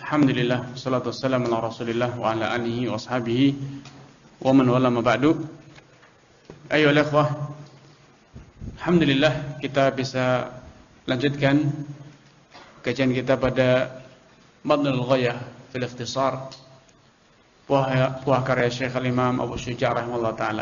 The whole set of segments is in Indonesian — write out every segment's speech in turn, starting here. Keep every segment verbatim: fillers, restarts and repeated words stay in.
Alhamdulillah, salatu wassalamu ala Rasulillah wa ala alihi wa ashabihi wa man wala ma ba'du. Ayyuhal ikhwah, alhamdulillah kita bisa lanjutkan kajian kita pada Madnul Ghayah fil Ikhtisar, buah, buah karya Syekh Al-Imam Abu Syuja' rahimahullah ta'ala.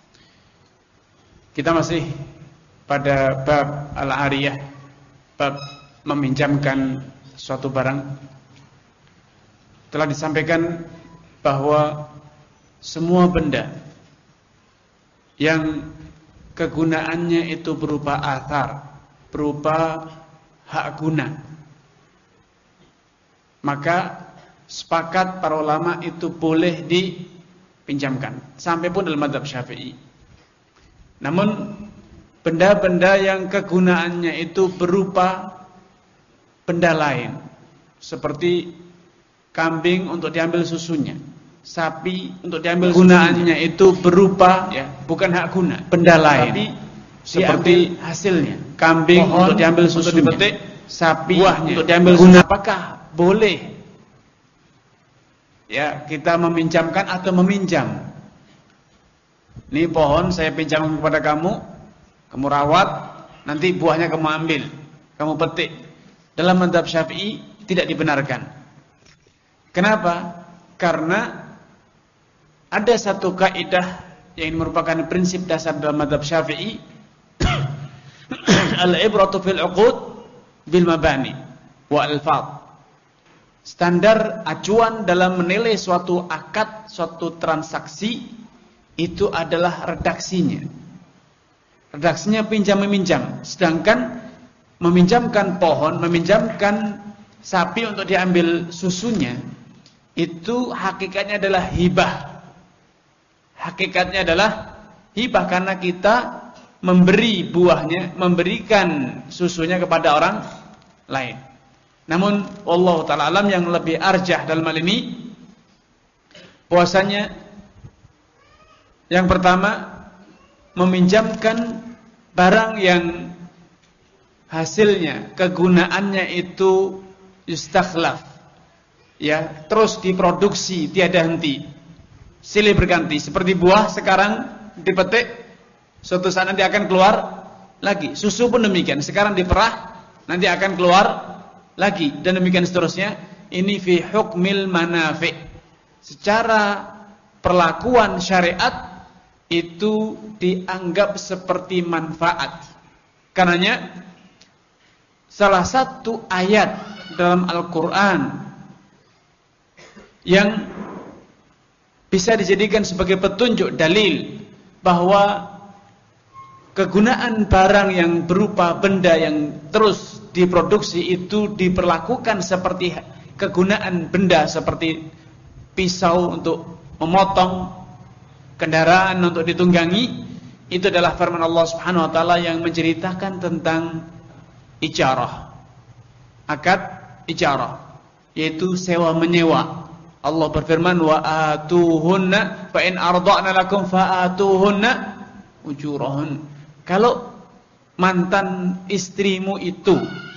Kita masih pada bab Al-Ariyah, bab meminjamkan suatu barang. Telah disampaikan bahwa semua benda yang kegunaannya itu berupa athar, berupa hak guna, maka sepakat para ulama itu boleh dipinjamkan, sampai pun dalam mazhab Syafi'i. Namun benda-benda yang kegunaannya itu berupa benda lain, seperti kambing untuk diambil susunya, sapi untuk diambil gunaannya susunya, itu berupa ya, bukan hak guna, benda lain, tapi seperti hasilnya, kambing pohon untuk diambil susunya, untuk dipetik, sapi buahnya untuk diambil guna. Apakah boleh ya kita meminjamkan atau meminjam? Ini pohon saya pinjam kepada kamu, kamu rawat, nanti buahnya kamu ambil, kamu petik. Dalam mazhab Syafi'i tidak dibenarkan. Kenapa? Karena ada satu kaidah yang merupakan prinsip dasar dalam mazhab Syafi'i, al-ibratu fil 'uqud bil mabani wa al-fadh. Standar acuan dalam menilai suatu akad, suatu transaksi itu adalah redaksinya. Redaksinya pinjam meminjam. Sedangkan meminjamkan pohon, meminjamkan sapi untuk diambil susunya, itu hakikatnya adalah hibah. Hakikatnya adalah hibah karena kita memberi buahnya, memberikan susunya kepada orang lain. Namun Allah Ta'ala alam, yang lebih arjah dalam hal ini bahwasanya yang pertama, meminjamkan barang yang hasilnya, kegunaannya itu yustakhlaf, ya, terus diproduksi tiada henti, silih berganti. Seperti buah sekarang dipetik, suatu saat nanti akan keluar lagi. Susu pun demikian, sekarang diperah, nanti akan keluar lagi, dan demikian seterusnya. Ini fi hukmil manafi'. Secara perlakuan syariat itu dianggap seperti manfaat. Karenanya salah satu ayat dalam Al-Quran yang bisa dijadikan sebagai petunjuk, dalil bahwa kegunaan barang yang berupa benda yang terus diproduksi itu diperlakukan seperti kegunaan benda, seperti pisau untuk memotong, kendaraan untuk ditunggangi. Itu adalah firman Allah Subhanahu wa taala yang menceritakan tentang ijarah, akad ijarah, yaitu sewa menyewa. Allah berfirman, wa atuhunna fa in arda'na lakum fa atuhunna ujurahun. Kalau mantan istrimu itu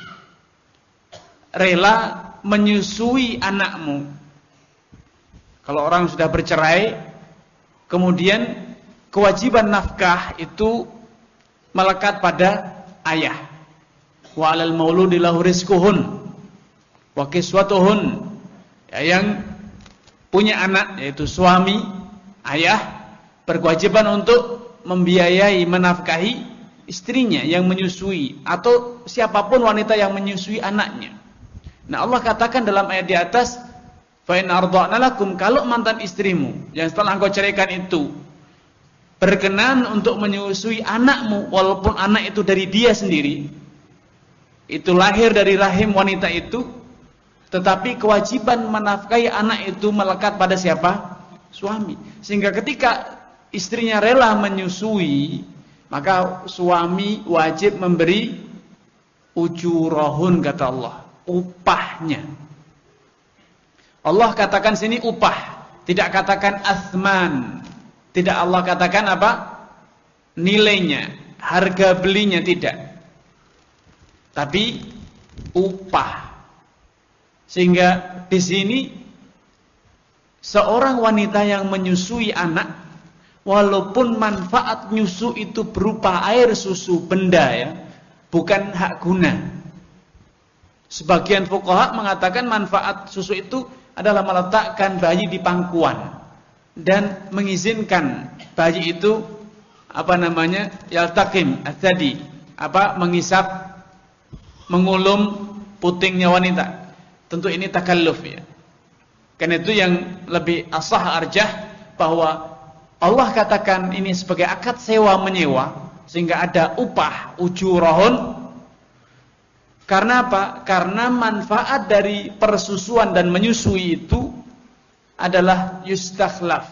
rela menyusui anakmu, kalau orang sudah bercerai, kemudian kewajiban nafkah itu melekat pada ayah. Wa 'alal mauludi lahu rizquhun wa kiswatuhun. Ya, yang punya anak yaitu suami, ayah, berkewajiban untuk membiayai, menafkahi istrinya yang menyusui atau siapapun wanita yang menyusui anaknya. Nah, Allah katakan dalam ayat di atas, fa in arda'na lakum, kalau mantan istrimu yang setelah engkau ceraikan itu berkenan untuk menyusui anakmu, walaupun anak itu dari dia sendiri, itu lahir dari rahim wanita itu, tetapi kewajiban menafkahi anak itu melekat pada siapa? Suami. Sehingga ketika istrinya rela menyusui, maka suami wajib memberi ujurahun, kata Allah, upahnya. Allah katakan sini upah, tidak katakan athman. Tidak Allah katakan apa? Nilainya, harga belinya, tidak. Tapi upah. Sehingga di sini seorang wanita yang menyusui anak, walaupun manfaat nyusu itu berupa air susu benda ya, bukan hak guna. Sebagian fuqaha mengatakan manfaat susu itu adalah meletakkan bayi di pangkuan dan mengizinkan bayi itu apa namanya yaltakim tadi apa mengisap mengulum putingnya wanita. Tentu ini takalluf ya. Karena itu yang lebih asah arjah bahwa Allah katakan ini sebagai akad sewa menyewa sehingga ada upah ujurahun. Karena apa? Karena manfaat dari persusuan dan menyusui itu adalah yustakhlaf.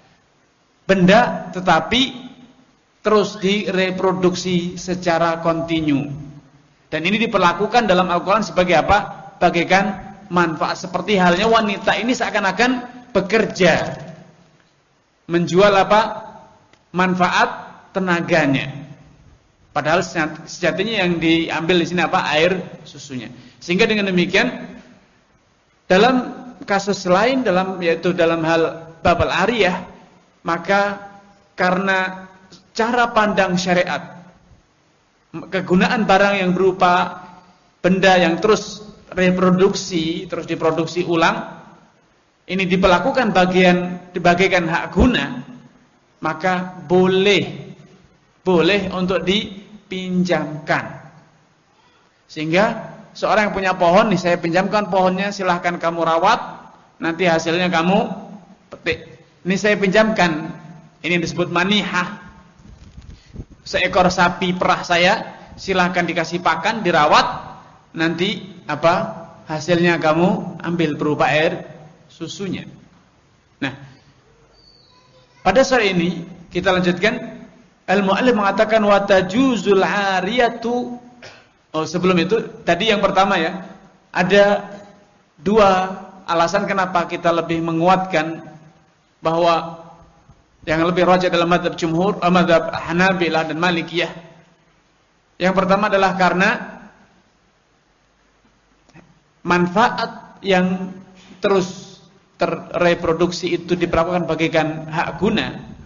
Benda tetapi terus direproduksi secara kontinu. Dan ini diperlakukan dalam Al-Quran sebagai apa? Bagaikan manfaat, seperti halnya wanita ini seakan-akan bekerja menjual apa? Manfaat tenaganya. Padahal sejatinya yang diambil di sini apa? Air susunya. Sehingga dengan demikian dalam kasus lain dalam yaitu dalam hal babal ariyah, maka karena cara pandang syariat kegunaan barang yang berupa benda yang terus reproduksi, terus diproduksi ulang, ini diperlakukan bagian dibagaikan hak guna, maka boleh boleh untuk dipinjamkan. Sehingga seorang yang punya pohon, nih saya pinjamkan pohonnya, silahkan kamu rawat, nanti hasilnya kamu petik. Ini saya pinjamkan, ini disebut manihah. Seekor sapi perah saya, silahkan dikasih pakan, dirawat, nanti apa hasilnya kamu ambil berupa air susunya. Nah, pada saat ini kita lanjutkan. Al-Mu'allif mengatakan wa tajuzul 'ariyatu. Oh, sebelum itu tadi yang pertama ya, ada dua alasan kenapa kita lebih menguatkan bahwa yang lebih rajih dalam mazhab jumhur, mazhab Hanabilah dan Malikiyah. Yang pertama adalah karena manfaat yang terus terreproduksi itu diperlakukan bagaikan hak guna.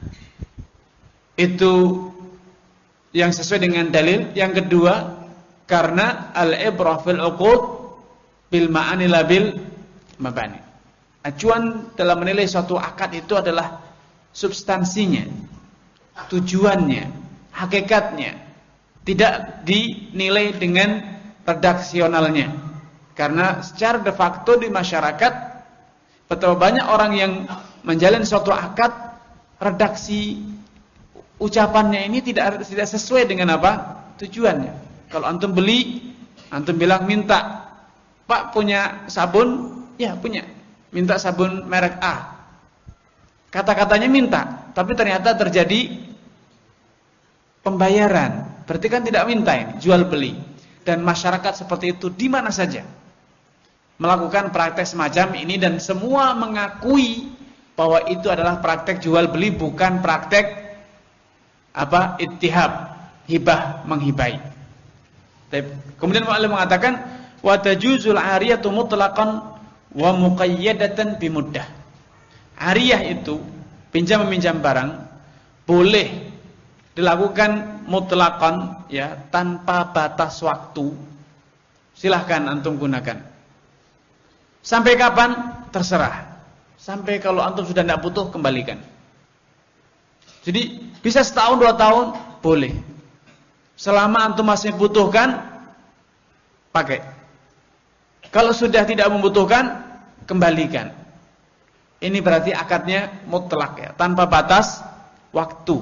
Itu yang sesuai dengan dalil. Yang kedua, karena al-ibrah fil uqud bil ma'ani la bil mabani. Acuan dalam menilai suatu akad itu adalah substansinya, tujuannya, hakikatnya, tidak dinilai dengan redaksionalnya. Karena secara de facto di masyarakat betapa banyak orang yang menjalin suatu akad, redaksi ucapannya ini tidak tidak sesuai dengan apa? Tujuannya. Kalau antum beli, antum bilang minta, "Pak punya sabun?" "Ya, punya." "Minta sabun merek A." Kata-katanya minta, tapi ternyata terjadi pembayaran. Berarti kan tidak minta ini, jual beli. Dan masyarakat seperti itu di mana saja melakukan praktek semacam ini, dan semua mengakui bahwa itu adalah praktek jual beli, bukan praktek apa ittihab, hibah menghibai. Kemudian mu'allif mengatakan wa tajuzul 'ariyatu mutlaqan wa muqayyadatan bimuddah. Ariyah itu pinjam meminjam barang boleh dilakukan mutlaqan ya, tanpa batas waktu. Silahkan antum gunakan. Sampai kapan? Terserah. Sampai kalau antum sudah tidak butuh, kembalikan. Jadi bisa setahun dua tahun boleh. Selama antum masih butuhkan, pakai. Kalau sudah tidak membutuhkan, kembalikan. Ini berarti akadnya mutlak ya, tanpa batas waktu.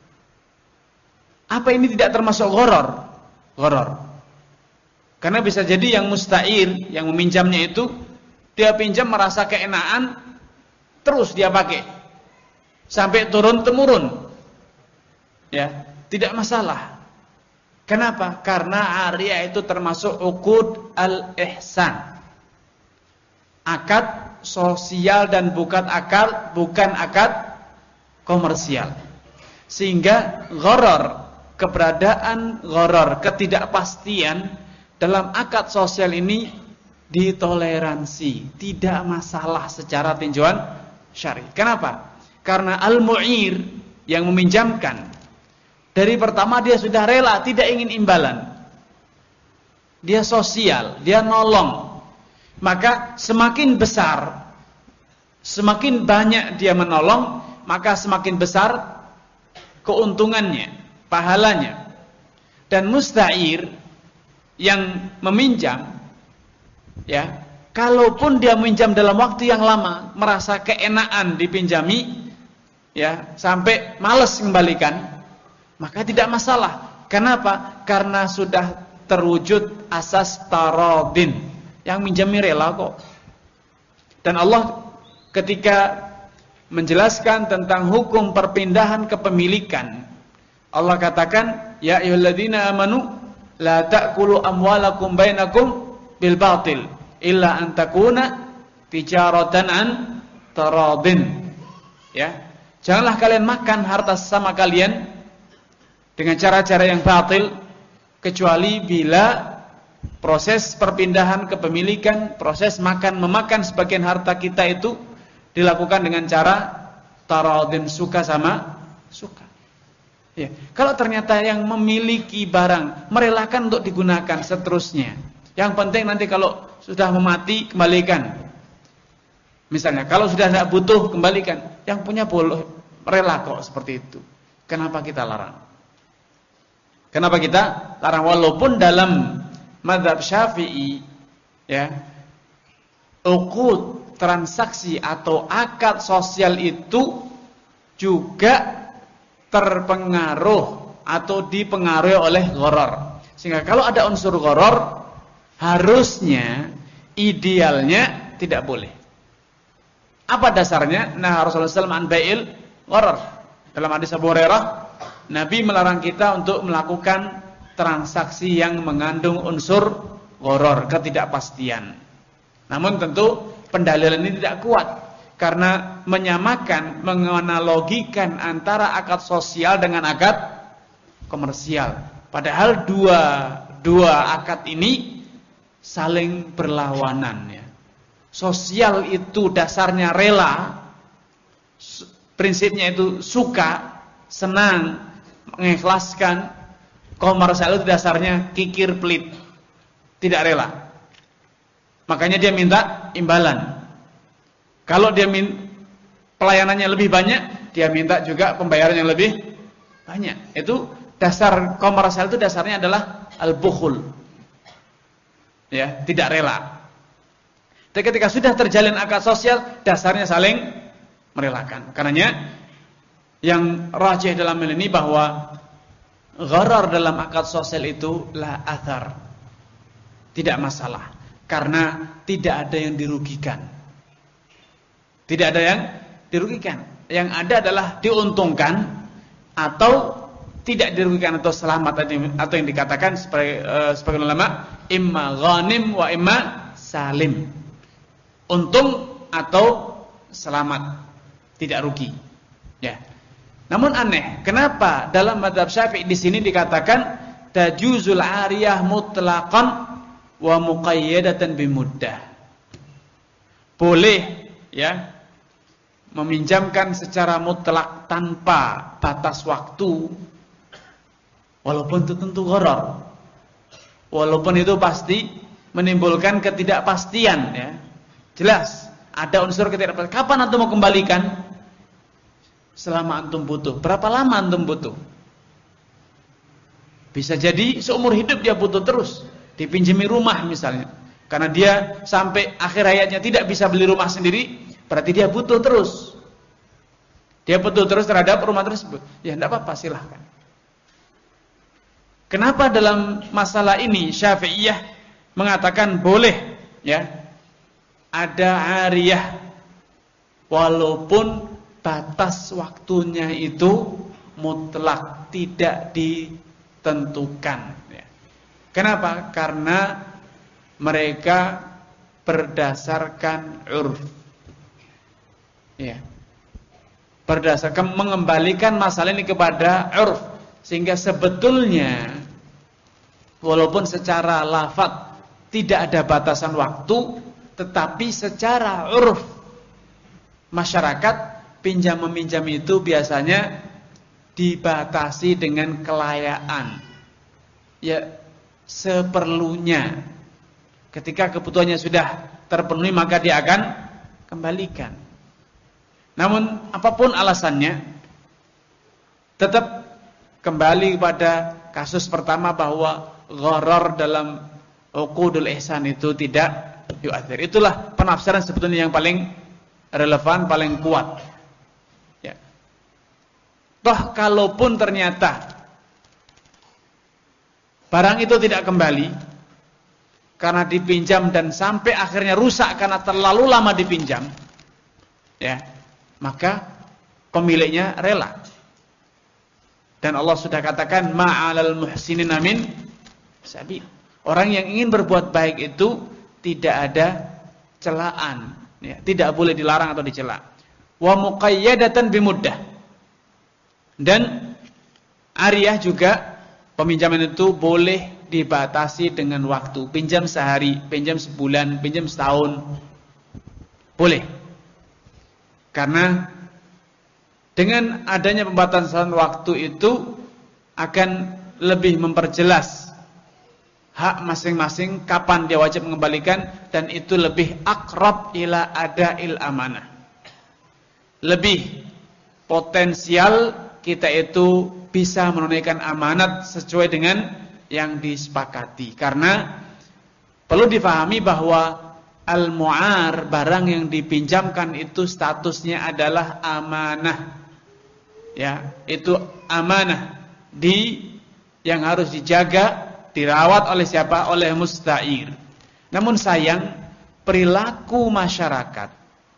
Apa ini tidak termasuk gharar? Gharar. Karena bisa jadi yang musta'ir, yang meminjamnya itu, dia pinjam merasa keenaan, terus dia pakai sampai turun temurun, ya tidak masalah. Kenapa? Karena ariyah itu termasuk uqud al-ihsan, akad sosial dan bukan akad bukan akad komersial. Sehingga gharar, keberadaan gharar, ketidakpastian dalam akad sosial ini ditoleransi, tidak masalah secara tinjauan syar'i. Kenapa? Karena al-mu'ir yang meminjamkan dari pertama dia sudah rela, tidak ingin imbalan. Dia sosial, dia nolong. Maka semakin besar, semakin banyak dia menolong, maka semakin besar keuntungannya, pahalanya. Dan musta'ir yang meminjam, ya, kalaupun dia meminjam dalam waktu yang lama, merasa keenaan dipinjami, ya, sampai malas kembalikan, maka tidak masalah. Kenapa? Karena sudah terwujud asas taradin, yang minjami rela kok. Dan Allah ketika menjelaskan tentang hukum perpindahan kepemilikan, Allah katakan, ya ayyuhalladzina amanu la ta'kulu amwalakum bainakum bil batil illa an takuna tijaratan an taradin. Ya, janganlah kalian makan harta sesama kalian dengan cara-cara yang batil, kecuali bila proses perpindahan kepemilikan, proses makan memakan sebagian harta kita itu dilakukan dengan cara taradin, suka sama suka. Ya, kalau ternyata yang memiliki barang merelakan untuk digunakan seterusnya, yang penting nanti kalau sudah memati kembalikan. Misalnya kalau sudah tidak butuh kembalikan, yang punya boleh rela kok seperti itu. Kenapa kita larang? Kenapa kita larang? Walaupun dalam mazhab Syafi'i, ya, uqud, transaksi atau akad sosial itu juga terpengaruh atau dipengaruhi oleh gharar. Sehingga kalau ada unsur gharar, harusnya, idealnya tidak boleh. Apa dasarnya? Nah, Rasulullah shallallahu alaihi wasallam an bai'il gharar. Dalam hadis Abu Hurairah, Nabi melarang kita untuk melakukan transaksi yang mengandung unsur gharar, ketidakpastian. Namun tentu pendalilan ini tidak kuat, karena menyamakan, menganalogikan antara akad sosial dengan akad komersial. Padahal dua dua akad ini saling berlawanan, ya. Sosial itu dasarnya rela, prinsipnya itu suka, senang, mengikhlaskan. Komersial itu dasarnya kikir pelit, tidak rela. Makanya dia minta imbalan. Kalau dia minta pelayanannya lebih banyak, dia minta juga pembayaran yang lebih banyak. Itu dasar komersial, itu dasarnya adalah al-bukhul. Ya, tidak rela. Tapi ketika sudah terjalin akad sosial, dasarnya saling merelakan. Karenanya yang rajih dalam hal ini bahwa gharar dalam akad sosial itu la athar, tidak masalah, karena tidak ada yang dirugikan. Tidak ada yang dirugikan. Yang ada adalah diuntungkan atau tidak dirugikan atau selamat, atau yang dikatakan sebagai uh, sebagian ulama imma ghanim wa imma salim. Untung atau selamat, tidak rugi. Ya. Namun aneh, kenapa dalam mazhab Syafi'i di sini dikatakan tajuzul ariyah mutlaqan wa muqayyadatan bimuddah. Boleh, ya, meminjamkan secara mutlak tanpa batas waktu, walaupun itu tentu gharar, walaupun itu pasti menimbulkan ketidakpastian, ya. Jelas ada unsur ketidakpastian. Kapan antum mau kembalikan? Selama antum butuh. Berapa lama antum butuh? Bisa jadi seumur hidup dia butuh terus, dipinjami rumah misalnya, karena dia sampai akhir hayatnya tidak bisa beli rumah sendiri. Berarti dia butuh terus. Dia butuh terus terhadap rumah tersebut. Ya tidak apa-apa, silahkan. Kenapa dalam masalah ini Syafi'iyah mengatakan boleh, ya, ada ariyah walaupun batas waktunya itu mutlak, tidak ditentukan, ya. Kenapa? Karena mereka berdasarkan urf, ya, berdasarkan mengembalikan masalah ini kepada urf, sehingga sebetulnya walaupun secara lafaz tidak ada batasan waktu, tetapi secara uruf masyarakat pinjam meminjam itu biasanya dibatasi dengan kelayaan. Ya, seperlunya. Ketika kebutuhannya sudah terpenuhi maka dia akan kembalikan. Namun apapun alasannya, tetap kembali kepada kasus pertama bahwa gharar dalam uqudul ihsan itu tidak yu'athir. Itulah penafsiran sebetulnya yang paling relevan, paling kuat. Ya. Toh kalaupun ternyata barang itu tidak kembali karena dipinjam dan sampai akhirnya rusak karena terlalu lama dipinjam, ya, maka pemiliknya rela. Dan Allah sudah katakan ma'alal muhsinin amin sabil. Orang yang ingin berbuat baik itu tidak ada celaan, ya, tidak boleh dilarang atau dicela. Wa muqayyadatan bimuddah. Dan ariyah juga peminjaman itu boleh dibatasi dengan waktu. Pinjam sehari, pinjam sebulan, pinjam setahun. Boleh. Karena dengan adanya pembatasan waktu itu akan lebih memperjelas hak masing-masing, kapan dia wajib mengembalikan, dan itu lebih akrab ila ada'il amanah. Lebih potensial kita itu bisa menunaikan amanat sesuai dengan yang disepakati. Karena perlu difahami bahwa al-mu'ar, barang yang dipinjamkan itu statusnya adalah amanah. Ya, itu amanah di yang harus dijaga, dirawat oleh siapa? Oleh musta'ir. Namun sayang, perilaku masyarakat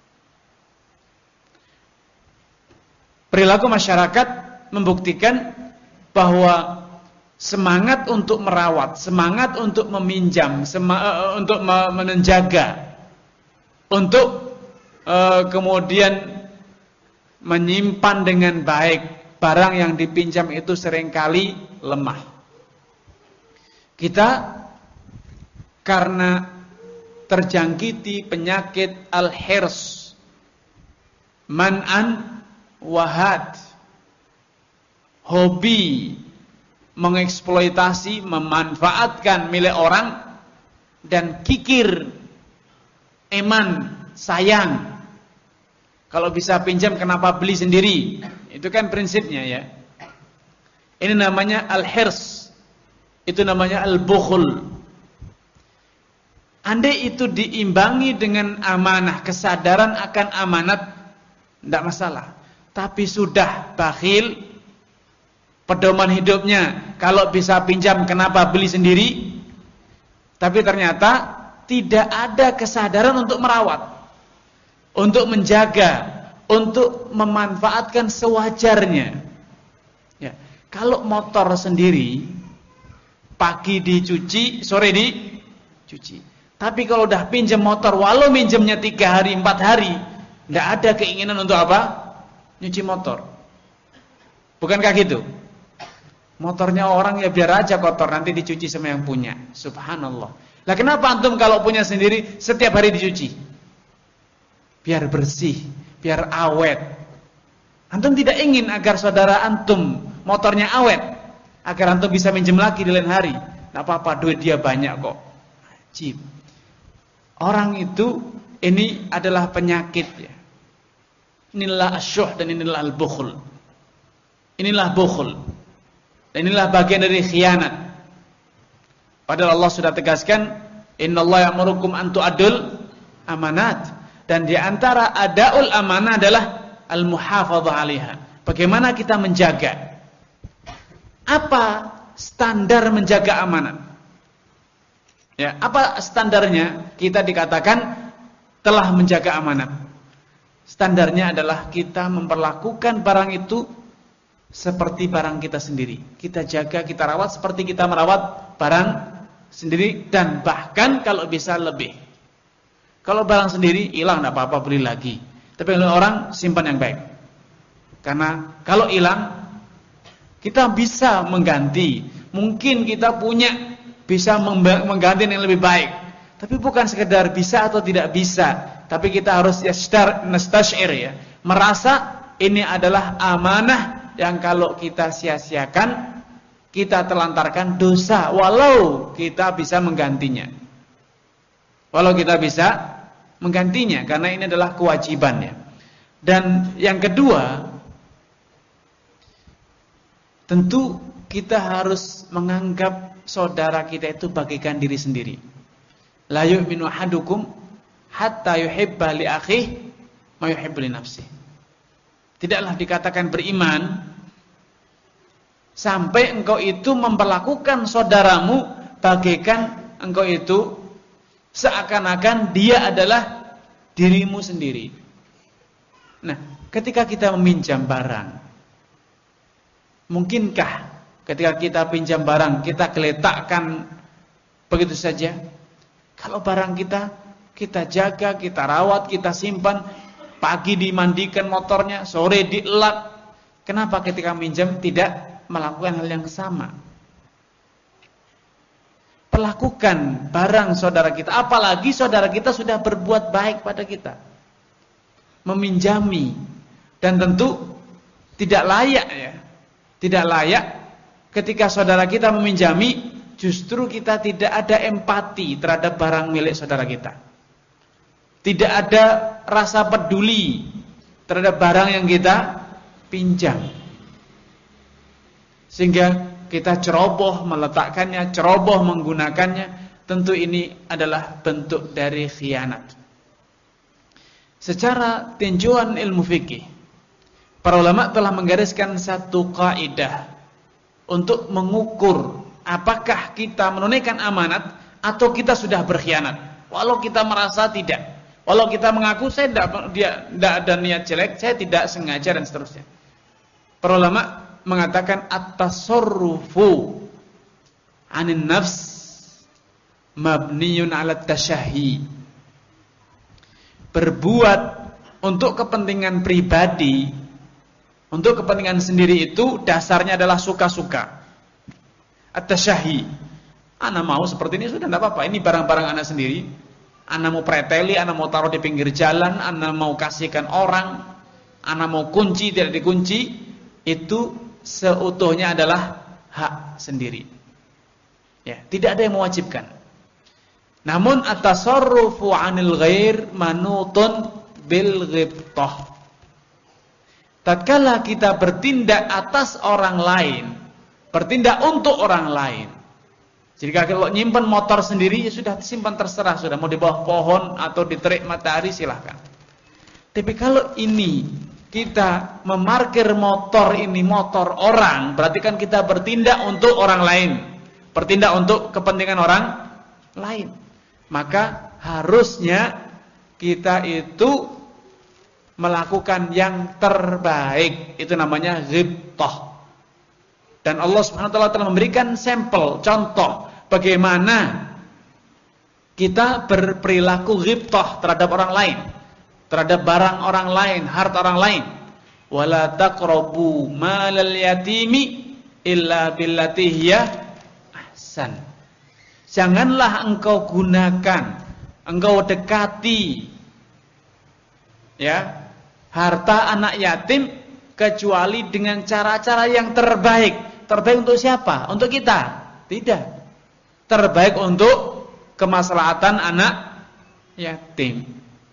perilaku masyarakat membuktikan bahwa semangat untuk merawat, semangat untuk meminjam, sema, untuk menjaga, untuk uh, kemudian menyimpan dengan baik barang yang dipinjam itu seringkali lemah. Kita karena terjangkiti penyakit al-hirs, man'an wahad, hobi mengeksploitasi, memanfaatkan milik orang, dan kikir, eman, sayang. Kalau bisa pinjam kenapa beli sendiri? Itu kan prinsipnya, ya. Ini namanya al-hirs. Itu namanya al-bukhul. Andai itu diimbangi dengan amanah, kesadaran akan amanat, tidak masalah. Tapi sudah bakhil, pedoman hidupnya kalau bisa pinjam kenapa beli sendiri, tapi ternyata tidak ada kesadaran untuk merawat, untuk menjaga, untuk memanfaatkan sewajarnya. Ya. Kalau motor sendiri pagi dicuci, sore dicuci. Tapi kalau udah pinjam motor, walau minjemnya tiga hari, empat hari, tidak ada keinginan untuk apa? Nyuci motor. Bukankah gitu? Motornya orang ya biar aja kotor, nanti dicuci sama yang punya. Subhanallah. Lah kenapa antum kalau punya sendiri setiap hari dicuci? Biar bersih, biar awet. Antum tidak ingin agar saudara antum motornya awet, agar antum bisa minjem lagi di lain hari. Tidak apa-apa, duit dia banyak kok. Ajib. Orang itu, ini adalah penyakit, ya. Inilah asyuh dan inilah al-bukhul. Inilah bukhul. Dan inilah bagian dari khianat. Padahal Allah sudah tegaskan, innallaha ya'murukum an tu'addul amanat. Dan di antara adaul amanah adalah al-muhafadzah 'alaiha. Bagaimana kita menjaga? Apa standar menjaga amanat? Ya, apa standarnya? Kita dikatakan telah menjaga amanat. Standarnya adalah kita memperlakukan barang itu seperti barang kita sendiri. Kita jaga, kita rawat seperti kita merawat barang sendiri, dan bahkan kalau bisa lebih. Kalau barang sendiri hilang tidak apa-apa, beli lagi. Tapi kalau orang simpan yang baik. Karena kalau hilang kita bisa mengganti. Mungkin kita punya bisa mengganti yang lebih baik. Tapi bukan sekedar bisa atau tidak bisa, tapi kita harus yastar nastashir ya, merasa ini adalah amanah yang kalau kita sia-siakan, kita telantarkan dosa, walau kita bisa menggantinya. Walau kita bisa menggantinya, karena ini adalah kewajibannya. Dan yang kedua, tentu kita harus menganggap saudara kita itu bagaikan diri sendiri. La yu'minu ahadukum hatta yuhibba li akhihi ma yuhibbu li nafsihi. Tidaklah dikatakan beriman sampai engkau itu memperlakukan saudaramu bagaikan engkau itu seakan-akan dia adalah dirimu sendiri. Nah, ketika kita meminjam barang, mungkinkah ketika kita pinjam barang kita geletakkan begitu saja? Kalau barang kita, kita jaga, kita rawat, kita simpan, pagi dimandikan motornya, sore dielak. Kenapa ketika minjam tidak melakukan hal yang sama? Perlakukan barang saudara kita, apalagi saudara kita sudah berbuat baik pada kita, meminjami, dan tentu tidak layak ya, tidak layak ketika saudara kita meminjami, justru kita tidak ada empati terhadap barang milik saudara kita. Tidak ada rasa peduli terhadap barang yang kita pinjam. Sehingga kita ceroboh meletakkannya, ceroboh menggunakannya. Tentu ini adalah bentuk dari khianat. Secara tinjauan ilmu fikih, para ulama telah menggariskan satu kaidah untuk mengukur apakah kita menunaikan amanat atau kita sudah berkhianat. Walau kita merasa tidak, walau kita mengaku saya tidak, dia, tidak ada niat jelek, saya tidak sengaja dan seterusnya. Para ulama mengatakan at-tasarrufu 'anin nafs mabniyun 'ala tasyahi. Berbuat untuk kepentingan pribadi, untuk kepentingan sendiri itu dasarnya adalah suka-suka. At-tasyahi. Anak mau seperti ini sudah tidak apa-apa. Ini barang-barang anak sendiri. Anak mau preteli, anak mau taruh di pinggir jalan, anak mau kasihkan orang, anak mau kunci tidak dikunci, itu seutuhnya adalah hak sendiri. Ya, tidak ada yang mewajibkan. Namun at-tasarrufu 'anil ghair manutun bil ghibthah. Tatkala kita bertindak atas orang lain, bertindak untuk orang lain. Jika kalau nyimpan motor sendiri, ya sudah simpan terserah, sudah mau di bawah pohon atau di terik matahari silahkan. Tapi kalau ini kita memarkir motor ini motor orang, berarti kan kita bertindak untuk orang lain, bertindak untuk kepentingan orang lain. Maka harusnya kita itu melakukan yang terbaik, itu namanya ghibthah. Dan Allah Subhanahu wa taala telah memberikan sampel, contoh bagaimana kita berperilaku ghibthah terhadap orang lain, terhadap barang orang lain, harta orang lain. Wala taqrabu malal yatimi illa billati hiya ahsan. Janganlah engkau gunakan, engkau dekati ya, harta anak yatim kecuali dengan cara-cara yang terbaik. Terbaik untuk siapa? Untuk kita? Tidak. Terbaik untuk kemaslahatan anak yatim.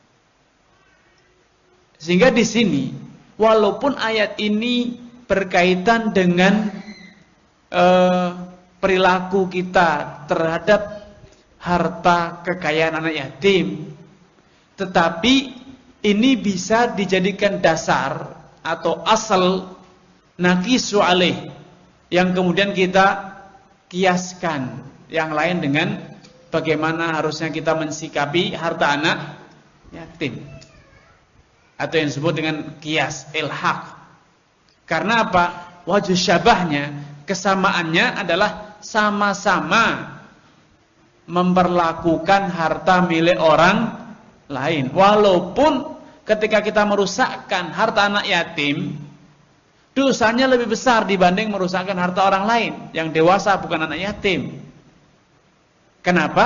Sehingga di sini, walaupun ayat ini berkaitan dengan eh, perilaku kita terhadap harta kekayaan anak yatim, tetapi ini bisa dijadikan dasar atau asal naqisu alaih, yang kemudian kita kiaskan yang lain dengan bagaimana harusnya kita mensikapi harta anak yatim, atau yang disebut dengan kias ilhaq. Karena apa? Wajh syabahnya, kesamaannya adalah sama-sama memperlakukan harta milik orang lain. Walaupun ketika kita merusakkan harta anak yatim, dosanya lebih besar dibanding merusakkan harta orang lain yang dewasa bukan anak yatim. Kenapa?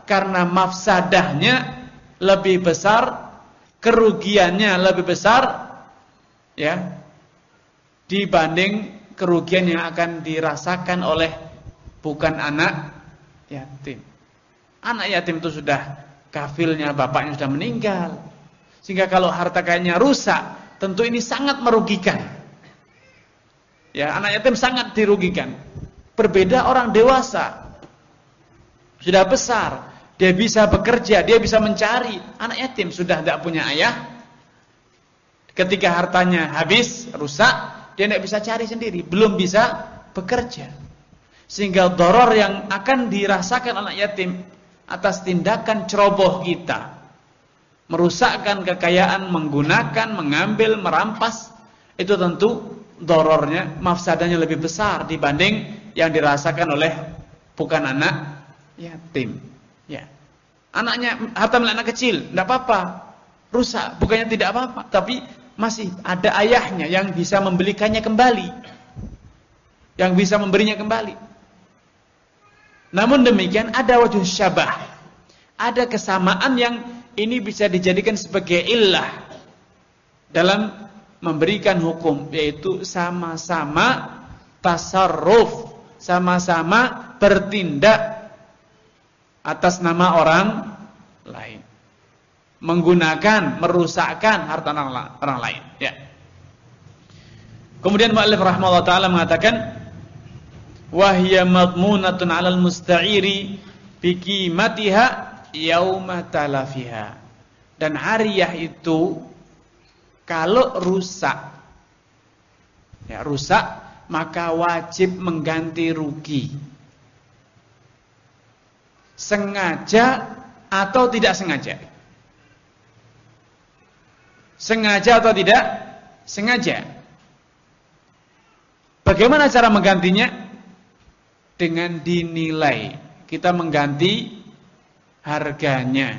karena mafsadahnya lebih besar, kerugiannya lebih besar, ya, dibanding kerugian yang akan dirasakan oleh bukan anak yatim. Anak yatim itu sudah kafilnya, bapaknya sudah meninggal, sehingga kalau harta kekayaannya rusak, tentu ini sangat merugikan. Ya, anak yatim sangat dirugikan. Berbeda orang dewasa, sudah besar, dia bisa bekerja, dia bisa mencari. Anak yatim sudah tidak punya ayah, ketika hartanya habis, rusak, dia tidak bisa cari sendiri, belum bisa bekerja. Sehingga doror yang akan dirasakan anak yatim atas tindakan ceroboh kita, merusakkan kekayaan, menggunakan, mengambil, merampas, itu tentu dorornya, mafsadanya lebih besar dibanding yang dirasakan oleh bukan anak yatim. Ya, anaknya harta milik anak kecil, tidak apa-apa, rusak, bukannya tidak apa-apa, tapi masih ada ayahnya yang bisa membelikannya kembali, yang bisa memberinya kembali. Namun demikian ada wajh syabah, ada kesamaan yang ini bisa dijadikan sebagai illah dalam memberikan hukum, yaitu sama-sama tasarruf, sama-sama bertindak atas nama orang lain, menggunakan, merusakkan harta orang lain. Ya. Kemudian mu'allif rahimahullah ta'ala mengatakan, wahya madmunatun 'alal musta'iri biqimatiha yauma talafiha. Dan hariyah itu kalau rusak, ya rusak, maka wajib mengganti rugi, sengaja atau tidak sengaja. Sengaja atau tidak sengaja. Bagaimana cara menggantinya? Dengan dinilai, kita mengganti harganya.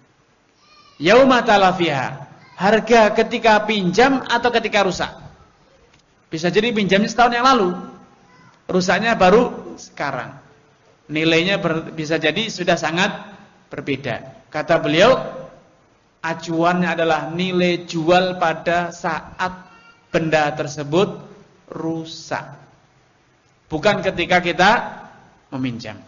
Yauma talafiha, harga ketika pinjam atau ketika rusak. Bisa jadi pinjamnya setahun yang lalu, rusaknya baru sekarang. Nilainya ber, bisa jadi sudah sangat berbeda. Kata beliau, acuannya adalah nilai jual pada saat benda tersebut rusak, bukan ketika kita meminjam.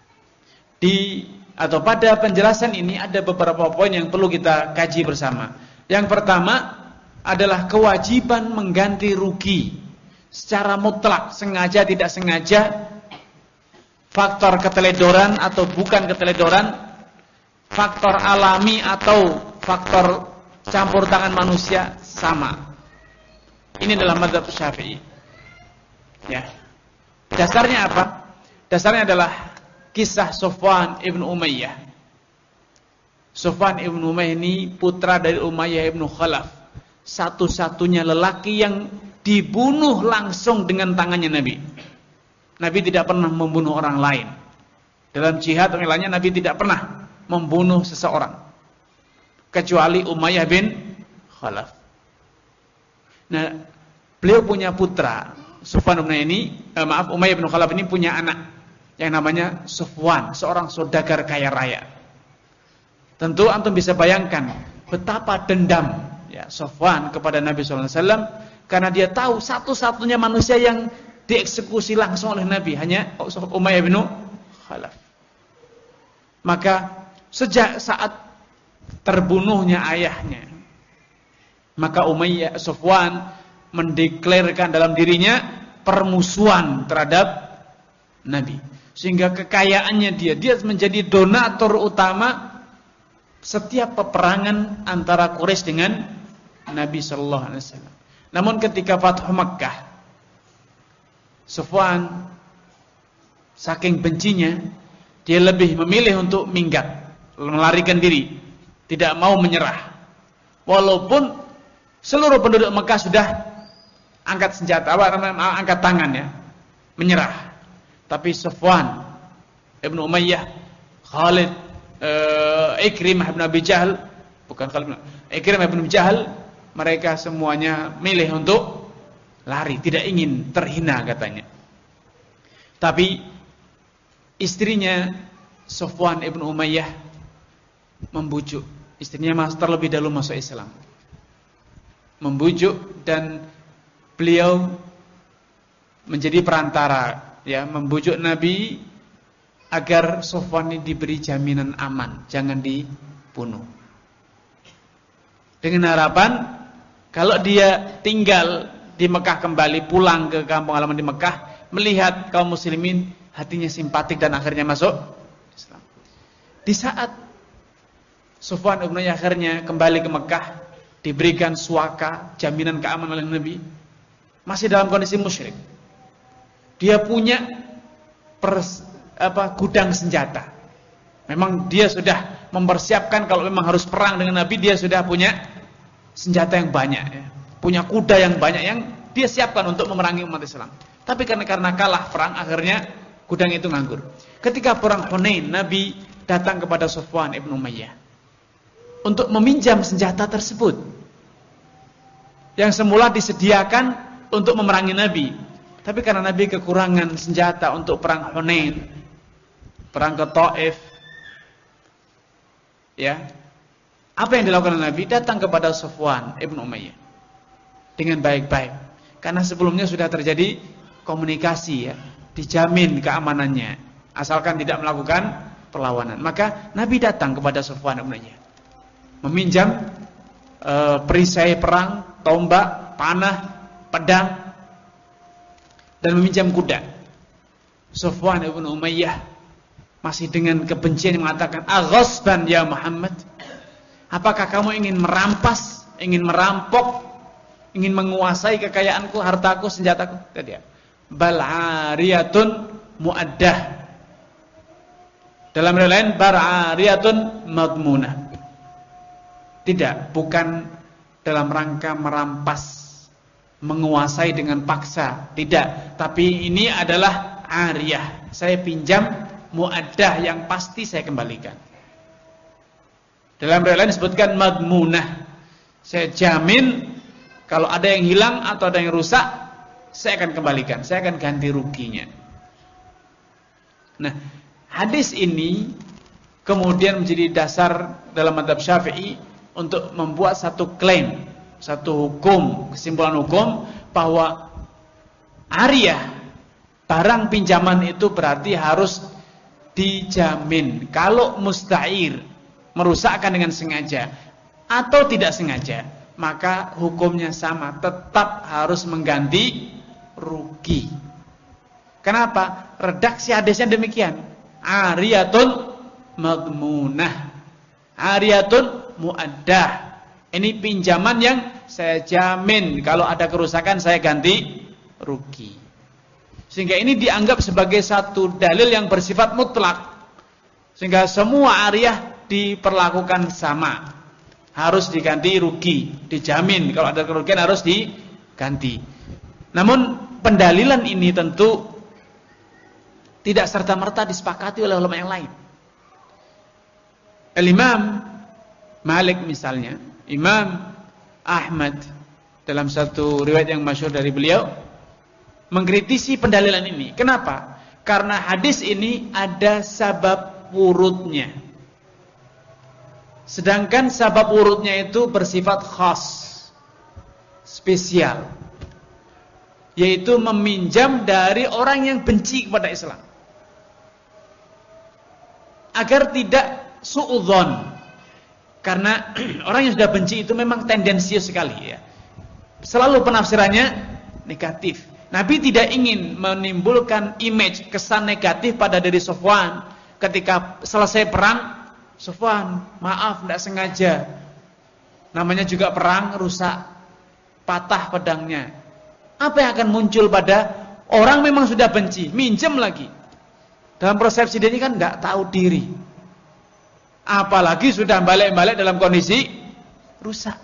Di atau pada penjelasan ini ada beberapa poin yang perlu kita kaji bersama. Yang pertama adalah kewajiban mengganti rugi secara mutlak, sengaja tidak sengaja, faktor keteledoran atau bukan keteledoran, faktor alami atau faktor campur tangan manusia, sama. Ini adalah mazhab Syafi'i. Ya. Dasarnya apa? Dasarnya adalah kisah Sufwan ibn Umayyah. Sufwan ibn Umayyah ini putra dari Umayyah ibn Khalaf, satu-satunya lelaki yang dibunuh langsung dengan tangannya Nabi. Nabi tidak pernah membunuh orang lain. Dalam jihad yang lainnya Nabi tidak pernah membunuh seseorang kecuali Umayyah bin Khalaf. Nah, beliau punya putra. Sufwan bin ini, eh, maaf Umayyah bin Khalaf ini punya anak yang namanya Sufwan, seorang saudagar kaya raya. Tentu antum bisa bayangkan betapa dendam ya Sufwan kepada Nabi sallallahu alaihi wasallam, karena dia tahu satu-satunya manusia yang dieksekusi langsung oleh Nabi hanya Umayyah bin Khalaf. Maka sejak saat terbunuhnya ayahnya, maka Umayyah Sufwan mendeklarkan dalam dirinya permusuhan terhadap Nabi, sehingga kekayaannya dia dia menjadi donatur utama setiap peperangan antara Quraisy dengan Nabi sallallahu alaihi wasallam. Namun ketika Fathu Makkah, Sufwan saking bencinya dia lebih memilih untuk minggat, melarikan diri, tidak mau menyerah. Walaupun seluruh penduduk Mekah sudah angkat senjata, apa namanya, angkat tangan ya, menyerah. Tapi Sufwan Ibn Umayyah, Khalid, uh, Ikrimah bin Abi Jahal, bukan Khalid, Ikrimah bin Abi Jahal, mereka semuanya milih untuk lari, tidak ingin terhina katanya. Tapi istrinya Safwan ibn Umayyah membujuk istrinya mas terlebih dahulu masuk Islam. Membujuk dan beliau menjadi perantara, ya, membujuk Nabi agar Safwan ini diberi jaminan aman, jangan dibunuh. Dengan harapan kalau dia tinggal di Mekah kembali, pulang ke kampung halaman di Mekah, melihat kaum muslimin, hatinya simpatik dan akhirnya masuk Islam. Di saat Safwan ibn Umayyah akhirnya kembali ke Mekah, diberikan suaka, jaminan keamanan oleh Nabi, masih dalam kondisi musyrik. Dia punya pers, apa, gudang senjata. Memang dia sudah mempersiapkan kalau memang harus perang dengan Nabi, dia sudah punya senjata yang banyak, ya. Punya kuda yang banyak yang dia siapkan untuk memerangi umat Islam. Tapi karena karena kalah perang, akhirnya gudang itu nganggur. Ketika perang Hunain, Nabi datang kepada Safwan ibn Umayyah untuk meminjam senjata tersebut yang semula disediakan untuk memerangi Nabi. Tapi karena Nabi kekurangan senjata untuk perang Hunain, perang ke Taif, ya, apa yang dilakukan Nabi? Datang kepada Safwan ibn Umayyah dengan baik-baik, karena sebelumnya sudah terjadi komunikasi, ya, dijamin keamanannya asalkan tidak melakukan perlawanan. Maka Nabi datang kepada Safwan ibn Umayyah meminjam e, perisai perang, tombak, panah, pedang, dan meminjam kuda. Safwan ibn Umayyah masih dengan kebencian mengatakan, "Aghasban ya Muhammad? Apakah kamu ingin merampas, ingin merampok, ingin menguasai kekayaanku, hartaku, senjataku?" Tidak. Bal 'ariyatun mu'addah. Dalam riwayat lain, bar 'ariyatun madmunah. Tidak, bukan dalam rangka merampas, menguasai dengan paksa. Tidak, tapi ini adalah 'ariyah. Saya pinjam, mu'addah, yang pasti saya kembalikan. Dalam riwayat lain disebutkan madmunah. Saya jamin kalau ada yang hilang atau ada yang rusak, saya akan kembalikan, saya akan ganti ruginya. Nah, hadis ini kemudian menjadi dasar dalam mazhab Syafi'i untuk membuat satu klaim, satu hukum, kesimpulan hukum bahwa ariyah, barang pinjaman itu berarti harus dijamin. Kalau musta'ir, merusakkan dengan sengaja atau tidak sengaja, maka hukumnya sama, tetap harus mengganti rugi. Kenapa? Redaksi hadisnya demikian. Ariyatun madmunah, ariyatun mu'addah. Ini pinjaman yang saya jamin kalau ada kerusakan saya ganti rugi. Sehingga ini dianggap sebagai satu dalil yang bersifat mutlak. Sehingga semua ariyah diperlakukan sama, harus diganti rugi, dijamin kalau ada kerugian harus diganti. Namun pendalilan ini tentu tidak serta-merta disepakati oleh ulama yang lain. Al-Imam Malik misalnya, Imam Ahmad dalam satu riwayat yang masyhur dari beliau mengkritisi pendalilan ini. Kenapa? Karena hadis ini ada sabab wurudnya. Sedangkan sabab wurudnya itu bersifat khas, spesial, yaitu meminjam dari orang yang benci kepada Islam, agar tidak suudzon. Karena orang yang sudah benci itu memang tendensius sekali, ya, selalu penafsirannya negatif. Nabi tidak ingin menimbulkan image, kesan negatif pada diri Safwan. Ketika selesai perang, Safwan, maaf, tidak sengaja. Namanya juga perang, rusak, patah pedangnya. Apa yang akan muncul pada orang memang sudah benci, minjem lagi. Dalam persepsi dia ini kan tidak tahu diri. Apalagi sudah balik-balik dalam kondisi rusak.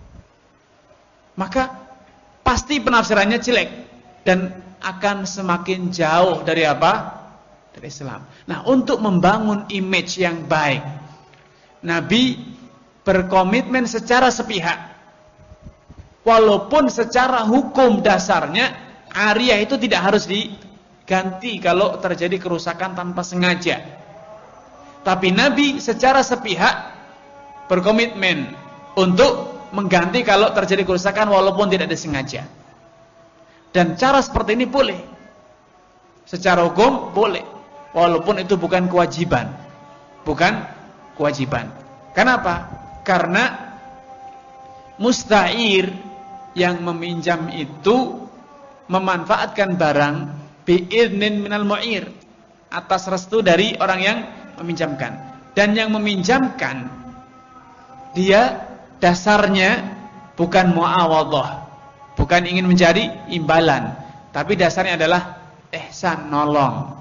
Maka pasti penafsirannya jelek dan akan semakin jauh dari apa? Dari Islam. Nah, untuk membangun image yang baik, Nabi berkomitmen secara sepihak. Walaupun secara hukum dasarnya ariyah itu tidak harus diganti kalau terjadi kerusakan tanpa sengaja. Tapi Nabi secara sepihak berkomitmen untuk mengganti kalau terjadi kerusakan walaupun tidak disengaja. Dan cara seperti ini boleh. Secara hukum boleh. Walaupun itu bukan kewajiban. Bukan kewajiban. Kenapa? Karena musta'ir yang meminjam itu memanfaatkan barang bi'idnin minal mu'ir, atas restu dari orang yang meminjamkan. Dan yang meminjamkan dia dasarnya bukan muawadhah, bukan ingin mencari imbalan, tapi dasarnya adalah ihsan, nolong.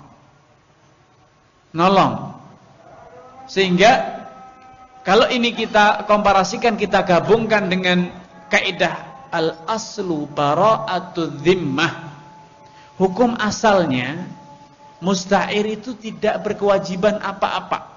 Nolong. Sehingga kalau ini kita komparasikan, kita gabungkan dengan kaidah al-aslu bara'atud dhimmah. Hukum asalnya musta'ir itu tidak berkewajiban apa-apa.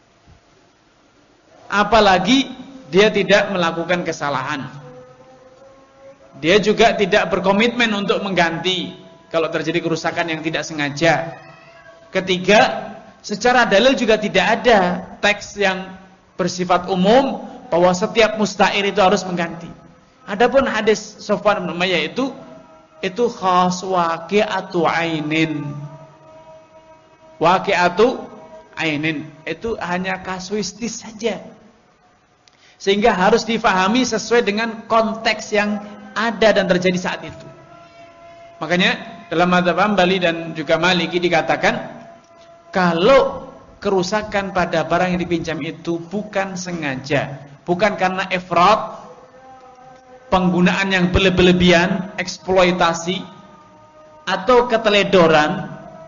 Apalagi dia tidak melakukan kesalahan. Dia juga tidak berkomitmen untuk mengganti kalau terjadi kerusakan yang tidak sengaja. Ketiga, secara dalil juga tidak ada teks yang bersifat umum bahwa setiap musta'ir itu harus mengganti. Adapun hadis Sofwan bin Umayyah itu itu khas waqi'atu ainin. Waqi'atu ainin itu hanya kasuistis saja. Sehingga harus difahami sesuai dengan konteks yang ada dan terjadi saat itu. Makanya dalam mazhab Hambali dan juga Maliki dikatakan kalau kerusakan pada barang yang dipinjam itu bukan sengaja, bukan karena ifrat, penggunaan yang berlebihan, eksploitasi, atau keteledoran,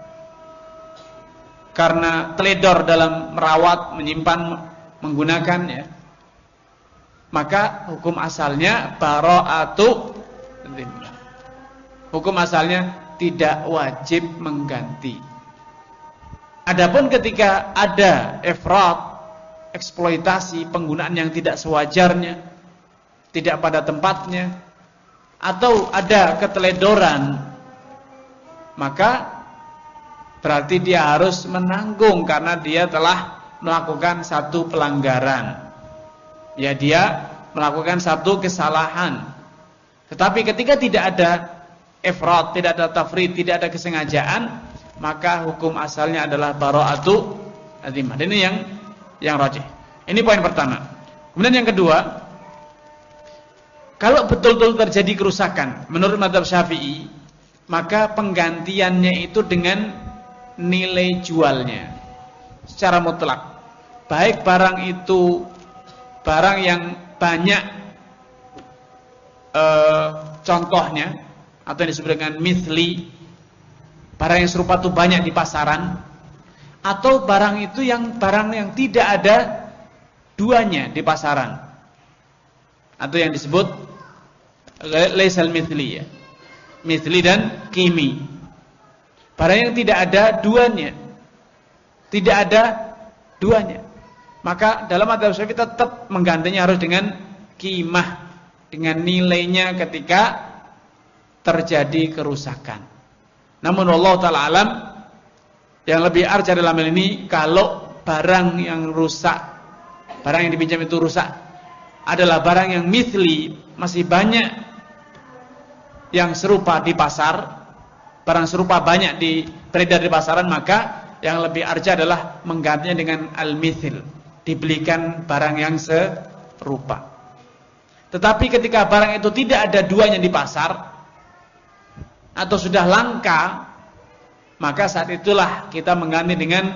karena teledor dalam merawat, menyimpan, menggunakan, ya, maka hukum asalnya bara'atu dhimmah. Hukum asalnya tidak wajib mengganti. Adapun ketika ada ifrat, eksploitasi, penggunaan yang tidak sewajarnya, tidak pada tempatnya, atau ada keteledoran, maka berarti dia harus menanggung karena dia telah melakukan satu pelanggaran. Ya, dia melakukan satu kesalahan. Tetapi ketika tidak ada ifrat, tidak ada tafrid, tidak ada kesengajaan, maka hukum asalnya adalah bara'atu dhimmah. Ini yang yang rajih. Ini poin pertama. Kemudian yang kedua, kalau betul-betul terjadi kerusakan menurut mazhab Syafi'i, maka penggantiannya itu dengan nilai jualnya secara mutlak. Baik barang itu barang yang banyak e, contohnya atau yang disebut dengan mithli, barang yang serupa itu banyak di pasaran, atau barang itu yang barang yang tidak ada duanya di pasaran, atau yang disebut laisal mithli, ya, mithli dan kimi, barang yang tidak ada duanya, tidak ada duanya, maka dalam mazhab Syafi'i tetap menggantinya harus dengan qimah, dengan nilainya ketika terjadi kerusakan. Namun Allah Ta'ala alam, yang lebih arjah dalam hal ini, kalau barang yang rusak, barang yang dipinjam itu rusak, adalah barang yang mithli, masih banyak yang serupa di pasar, barang serupa banyak di beredar di pasaran, maka yang lebih arjah adalah menggantinya dengan al-mithil, dibelikan barang yang serupa. Tetapi ketika barang itu tidak ada duanya di pasar atau sudah langka, maka saat itulah kita mengganti dengan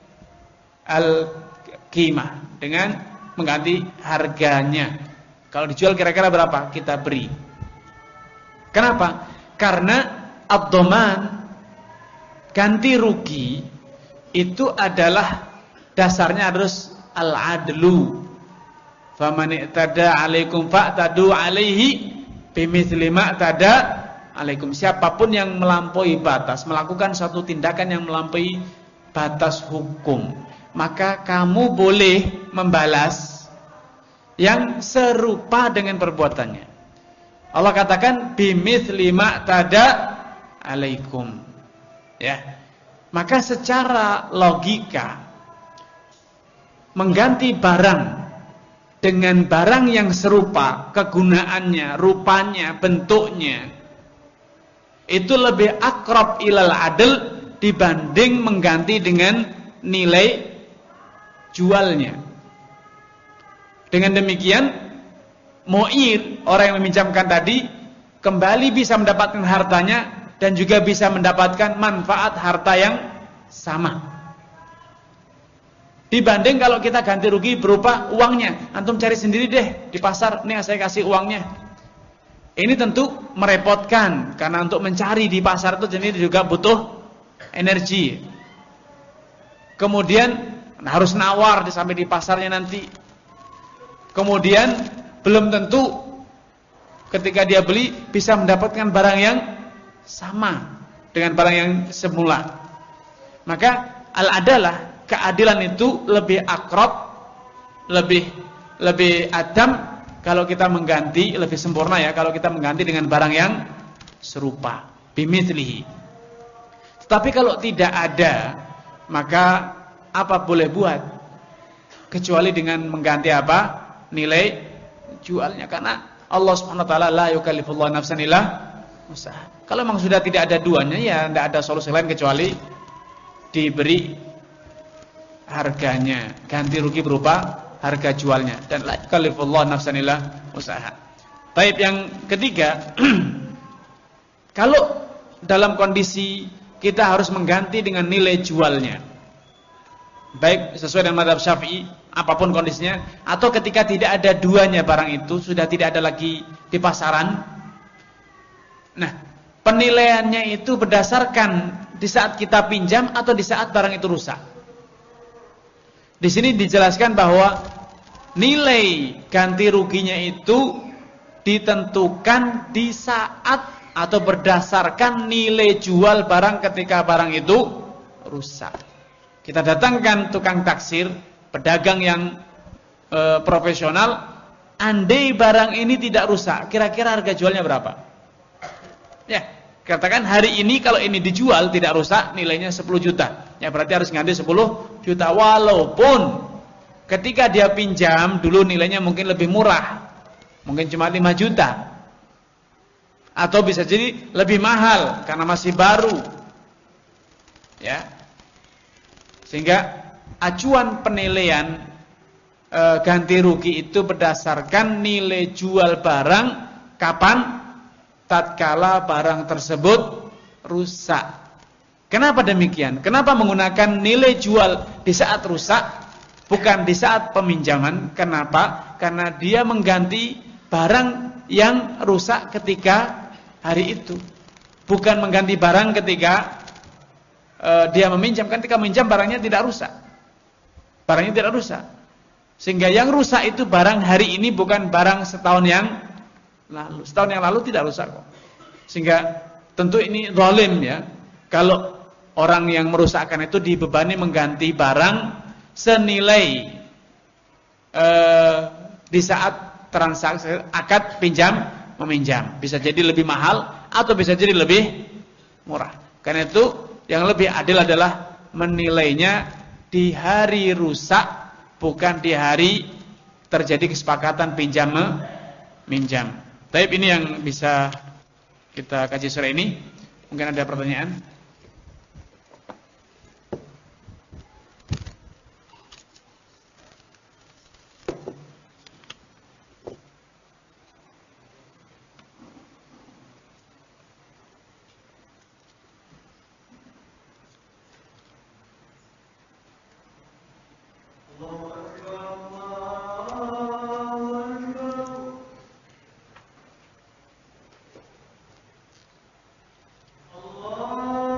al-qimah, dengan mengganti harganya. Kalau dijual kira-kira berapa, kita beri. Kenapa? Karena ad-dhaman, ganti rugi, itu adalah dasarnya harus al-adlu. Faman i'tada 'alaikum fa'tadu 'alaihi bimithli ma i'tada 'alaikum. Siapapun yang melampaui batas, melakukan suatu tindakan yang melampaui batas hukum, maka kamu boleh membalas yang serupa dengan perbuatannya. Allah katakan bimithli ma i'tada 'alaikum. Ya. Maka secara logika mengganti barang dengan barang yang serupa kegunaannya, rupanya, bentuknya, itu lebih akrab ilal adl dibanding mengganti dengan nilai jualnya. Dengan demikian, mu'ir, orang yang meminjamkan tadi, kembali bisa mendapatkan hartanya dan juga bisa mendapatkan manfaat harta yang sama. Dibanding kalau kita ganti rugi berupa uangnya, antum cari sendiri deh di pasar, nih saya kasih uangnya. Ini tentu merepotkan, karena untuk mencari di pasar itu jadi juga butuh energi. Kemudian harus nawar sampai di pasarnya nanti. Kemudian belum tentu ketika dia beli bisa mendapatkan barang yang sama dengan barang yang semula. Maka al-adalah, keadilan itu lebih akrab, lebih lebih adam kalau kita mengganti, lebih sempurna ya kalau kita mengganti dengan barang yang serupa, bimithlihi. Tetapi kalau tidak ada, maka apa boleh buat kecuali dengan mengganti apa? Nilai jualnya, karena Allah Subhanahu wa taala la yukallifullahu nafsan illa wus'aha. Kalau memang sudah tidak ada duanya, ya tidak ada solusi lain kecuali diberi harganya, ganti rugi berupa harga jualnya, dan la yukallifullahu nafsan illa wus'aha. Baik, yang ketiga, kalau dalam kondisi kita harus mengganti dengan nilai jualnya, baik sesuai dengan mazhab Syafi'i, apapun kondisinya, atau ketika tidak ada duanya barang itu, sudah tidak ada lagi di pasaran. Nah, penilaiannya itu berdasarkan di saat kita pinjam atau di saat barang itu rusak. Di sini dijelaskan bahwa nilai ganti ruginya itu ditentukan di saat atau berdasarkan nilai jual barang ketika barang itu rusak. Kita datangkan tukang taksir, pedagang yang e, profesional, andai barang ini tidak rusak, kira-kira harga jualnya berapa? Ya, katakan hari ini kalau ini dijual tidak rusak, nilainya sepuluh juta. Ya berarti harus ganti sepuluh juta, walaupun ketika dia pinjam dulu nilainya mungkin lebih murah, mungkin cuma lima juta, atau bisa jadi lebih mahal karena masih baru. Ya, sehingga acuan penilaian e, ganti rugi itu berdasarkan nilai jual barang kapan? Tatkala barang tersebut rusak. Kenapa demikian? Kenapa menggunakan nilai jual di saat rusak, bukan di saat peminjaman? Kenapa? Karena dia mengganti barang yang rusak ketika hari itu, bukan mengganti barang ketika uh, dia meminjam. Ketika meminjam barangnya tidak rusak, barangnya tidak rusak, sehingga yang rusak itu barang hari ini, bukan barang setahun yang lalu. Setahun yang lalu tidak rusak kok. Sehingga tentu ini zalim ya, kalau orang yang merusakkan itu dibebani mengganti barang senilai uh, di saat transaksi akad pinjam meminjam. Bisa jadi lebih mahal atau bisa jadi lebih murah. Karena itu yang lebih adil adalah menilainya di hari rusak, bukan di hari terjadi kesepakatan pinjam meminjam. Tapi ini yang bisa kita kaji sore ini. Mungkin ada pertanyaan? Allah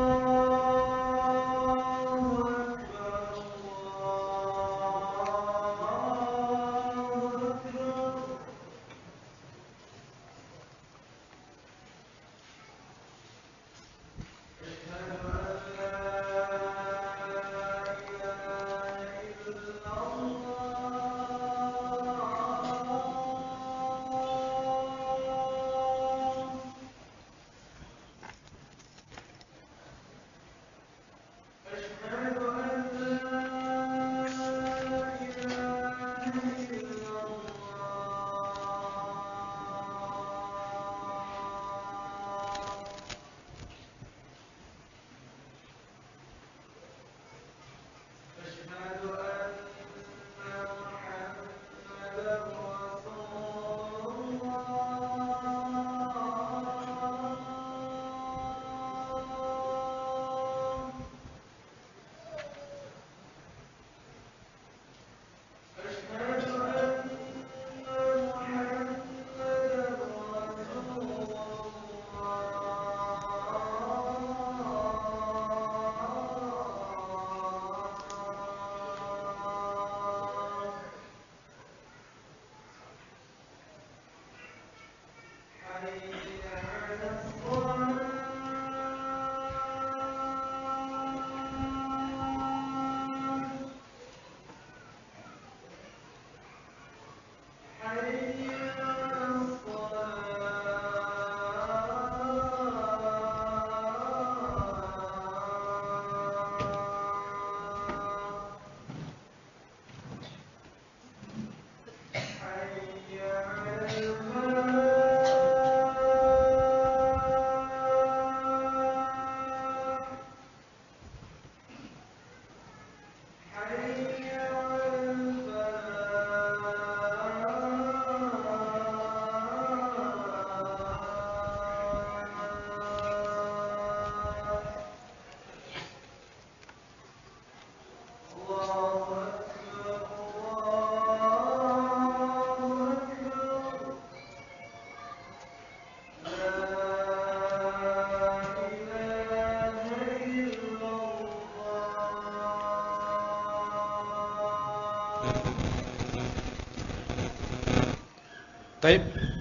Baik.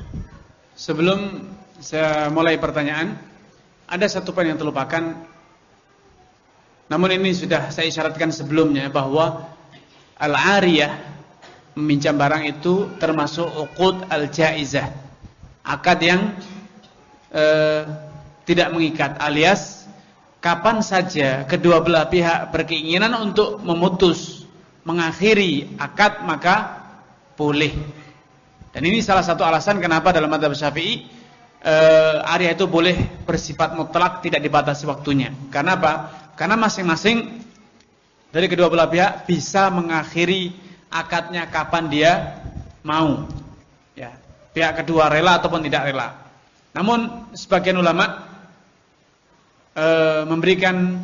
Sebelum saya mulai pertanyaan, ada satu poin yang terlupakan. Namun ini sudah saya isyaratkan sebelumnya bahwa al-ariyah, meminjam barang itu termasuk uqud al-jaizah, akad yang eh, tidak mengikat, alias kapan saja kedua belah pihak berkeinginan untuk memutus, mengakhiri akad, maka boleh. Dan ini salah satu alasan kenapa dalam mazhab Syafi'i eh, ariyah itu boleh bersifat mutlak, tidak dibatasi waktunya. Karena apa? Karena masing-masing dari kedua belah pihak bisa mengakhiri akadnya kapan dia mau. Ya, pihak kedua rela ataupun tidak rela. Namun sebagian ulama eh, memberikan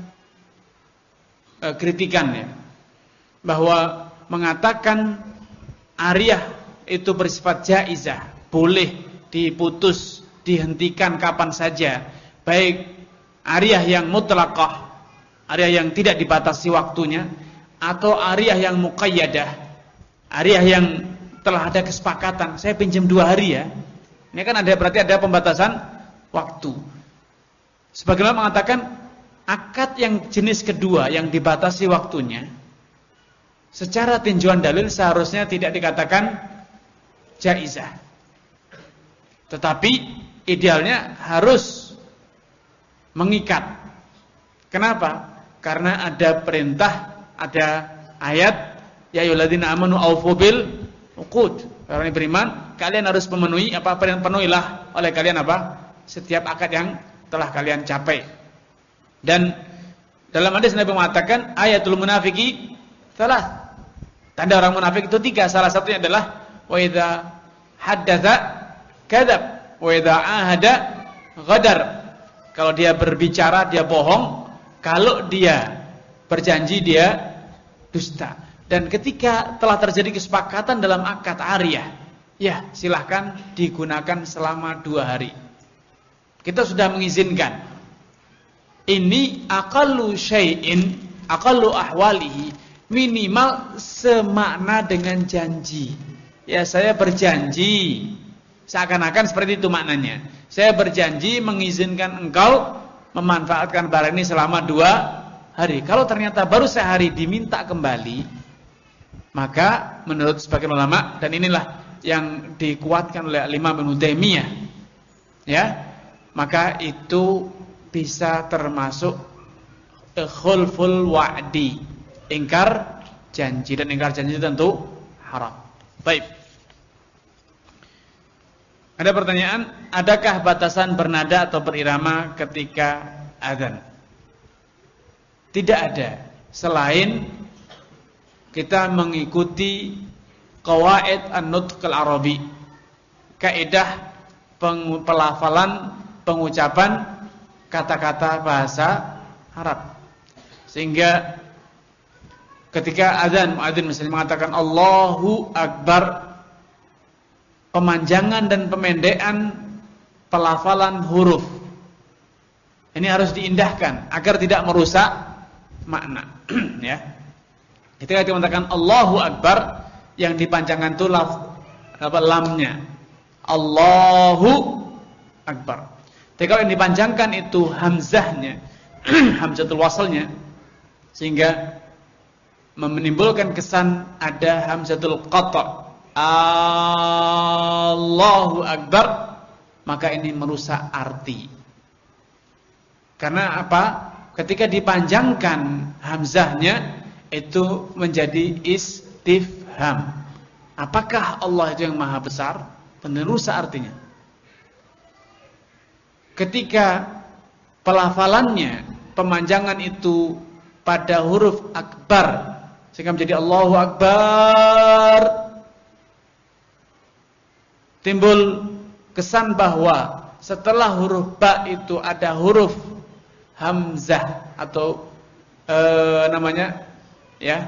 eh, kritikan, ya, bahwa mengatakan ariyah itu bersifat jaizah, boleh diputus, dihentikan kapan saja, baik ariyah yang mutlaqah, ariyah yang tidak dibatasi waktunya, atau ariyah yang muqayyadah, ariyah yang telah ada kesepakatan, saya pinjam dua hari ya. Ini kan ada, berarti ada pembatasan waktu. Sebagian mengatakan akad yang jenis kedua yang dibatasi waktunya, secara tinjauan dalil seharusnya tidak dikatakan jaizah, tetapi idealnya harus mengikat. Kenapa? Karena ada perintah, ada ayat, ya ayyuhalladzina amanu aufu bil uqud. Orang yang beriman, kalian harus memenuhi apa? Penuhilah oleh kalian apa? Setiap akad yang telah kalian capai. Dan dalam hadis Nabi mengatakan ayatul munafiki salah. Tanda orang munafik itu tiga. Salah satunya adalah wa idza haddatsa kadzab wa idza ahada ghadar. Kalau dia berbicara dia bohong, kalau dia berjanji dia dusta. Dan ketika telah terjadi kesepakatan dalam akad ariyah, ya silahkan digunakan selama dua hari. Kita sudah mengizinkan. Ini aqallu syai'in, aqallu ahwalihi, minimal semakna dengan janji. Ya, saya berjanji, seakan-akan seperti itu maknanya. Saya berjanji mengizinkan engkau memanfaatkan barang ini selama dua hari. Kalau ternyata baru sehari diminta kembali, maka menurut sebagian ulama, dan inilah yang dikuatkan oleh Imam Ibnu Taimiyah, ya, maka itu bisa termasuk khulful wa'di, ingkar janji, dan ingkar janji itu tentu haram. Baik. Ada pertanyaan, adakah batasan bernada atau berirama ketika azan? Tidak ada, selain kita mengikuti qawaid an-nutq al-arabi, kaidah pelafalan, pengucapan kata-kata bahasa Arab. Sehingga ketika azan, muadzin misalnya mengatakan Allahu Akbar, pemanjangan dan pemendekan pelafalan huruf ini harus diindahkan agar tidak merusak makna. Ya. Ketika kita mengatakan Allahu Akbar, yang dipanjangkan itu laf, apa, lamnya. Allahu Akbar. Tapi kalau yang dipanjangkan itu hamzahnya, hamzatul wasalnya, sehingga menimbulkan kesan ada hamzatul qata', Allahu Akbar, maka ini merusak arti. Karena apa? Ketika dipanjangkan hamzahnya itu menjadi istifham. Apakah Allah itu yang maha besar? Merusak artinya. Ketika pelafalannya, pemanjangan itu pada huruf akbar, sehingga menjadi Allahu Akbar, timbul kesan bahwa setelah huruf ba itu ada huruf hamzah atau e, namanya, ya,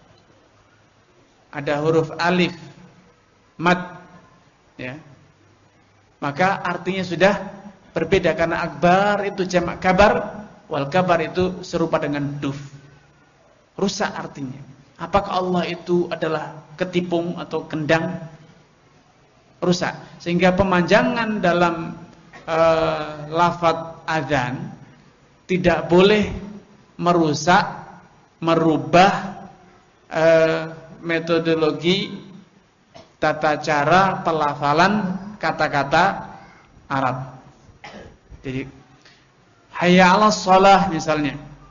ada huruf alif mad, ya, maka artinya sudah berbeda, karena akbar itu jamak kabar, wal kabar itu serupa dengan duf. Rusak artinya. Apakah Allah itu adalah ketipung atau kendang? rusak. Sehingga pemanjangan dalam uh, lafaz adzan tidak boleh merusak, merubah uh, metodologi tata cara pelafalan kata-kata Arab. Jadi hayya 'alas shalah misalnya.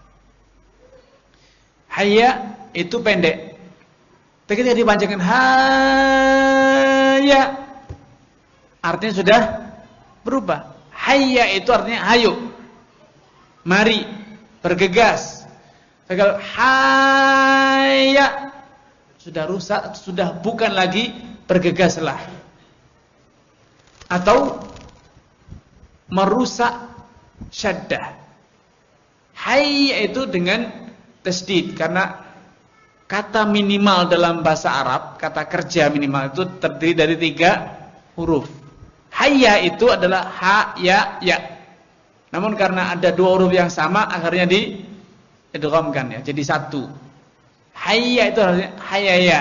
Hayya itu pendek. Ketika dipanjangkan hayya, artinya sudah berubah. Hayya itu artinya hayo, mari, bergegas. Kalau hayya sudah rusak, sudah bukan lagi bergegaslah. Atau merusak syaddah. Hayya itu dengan tasdid, karena kata minimal dalam bahasa Arab, kata kerja minimal itu terdiri dari tiga huruf. Hayya itu adalah ha, ya, ya. Namun karena ada dua huruf yang sama, akhirnya di idghamkan ya, jadi satu. Hayya itu artinya hayya ya.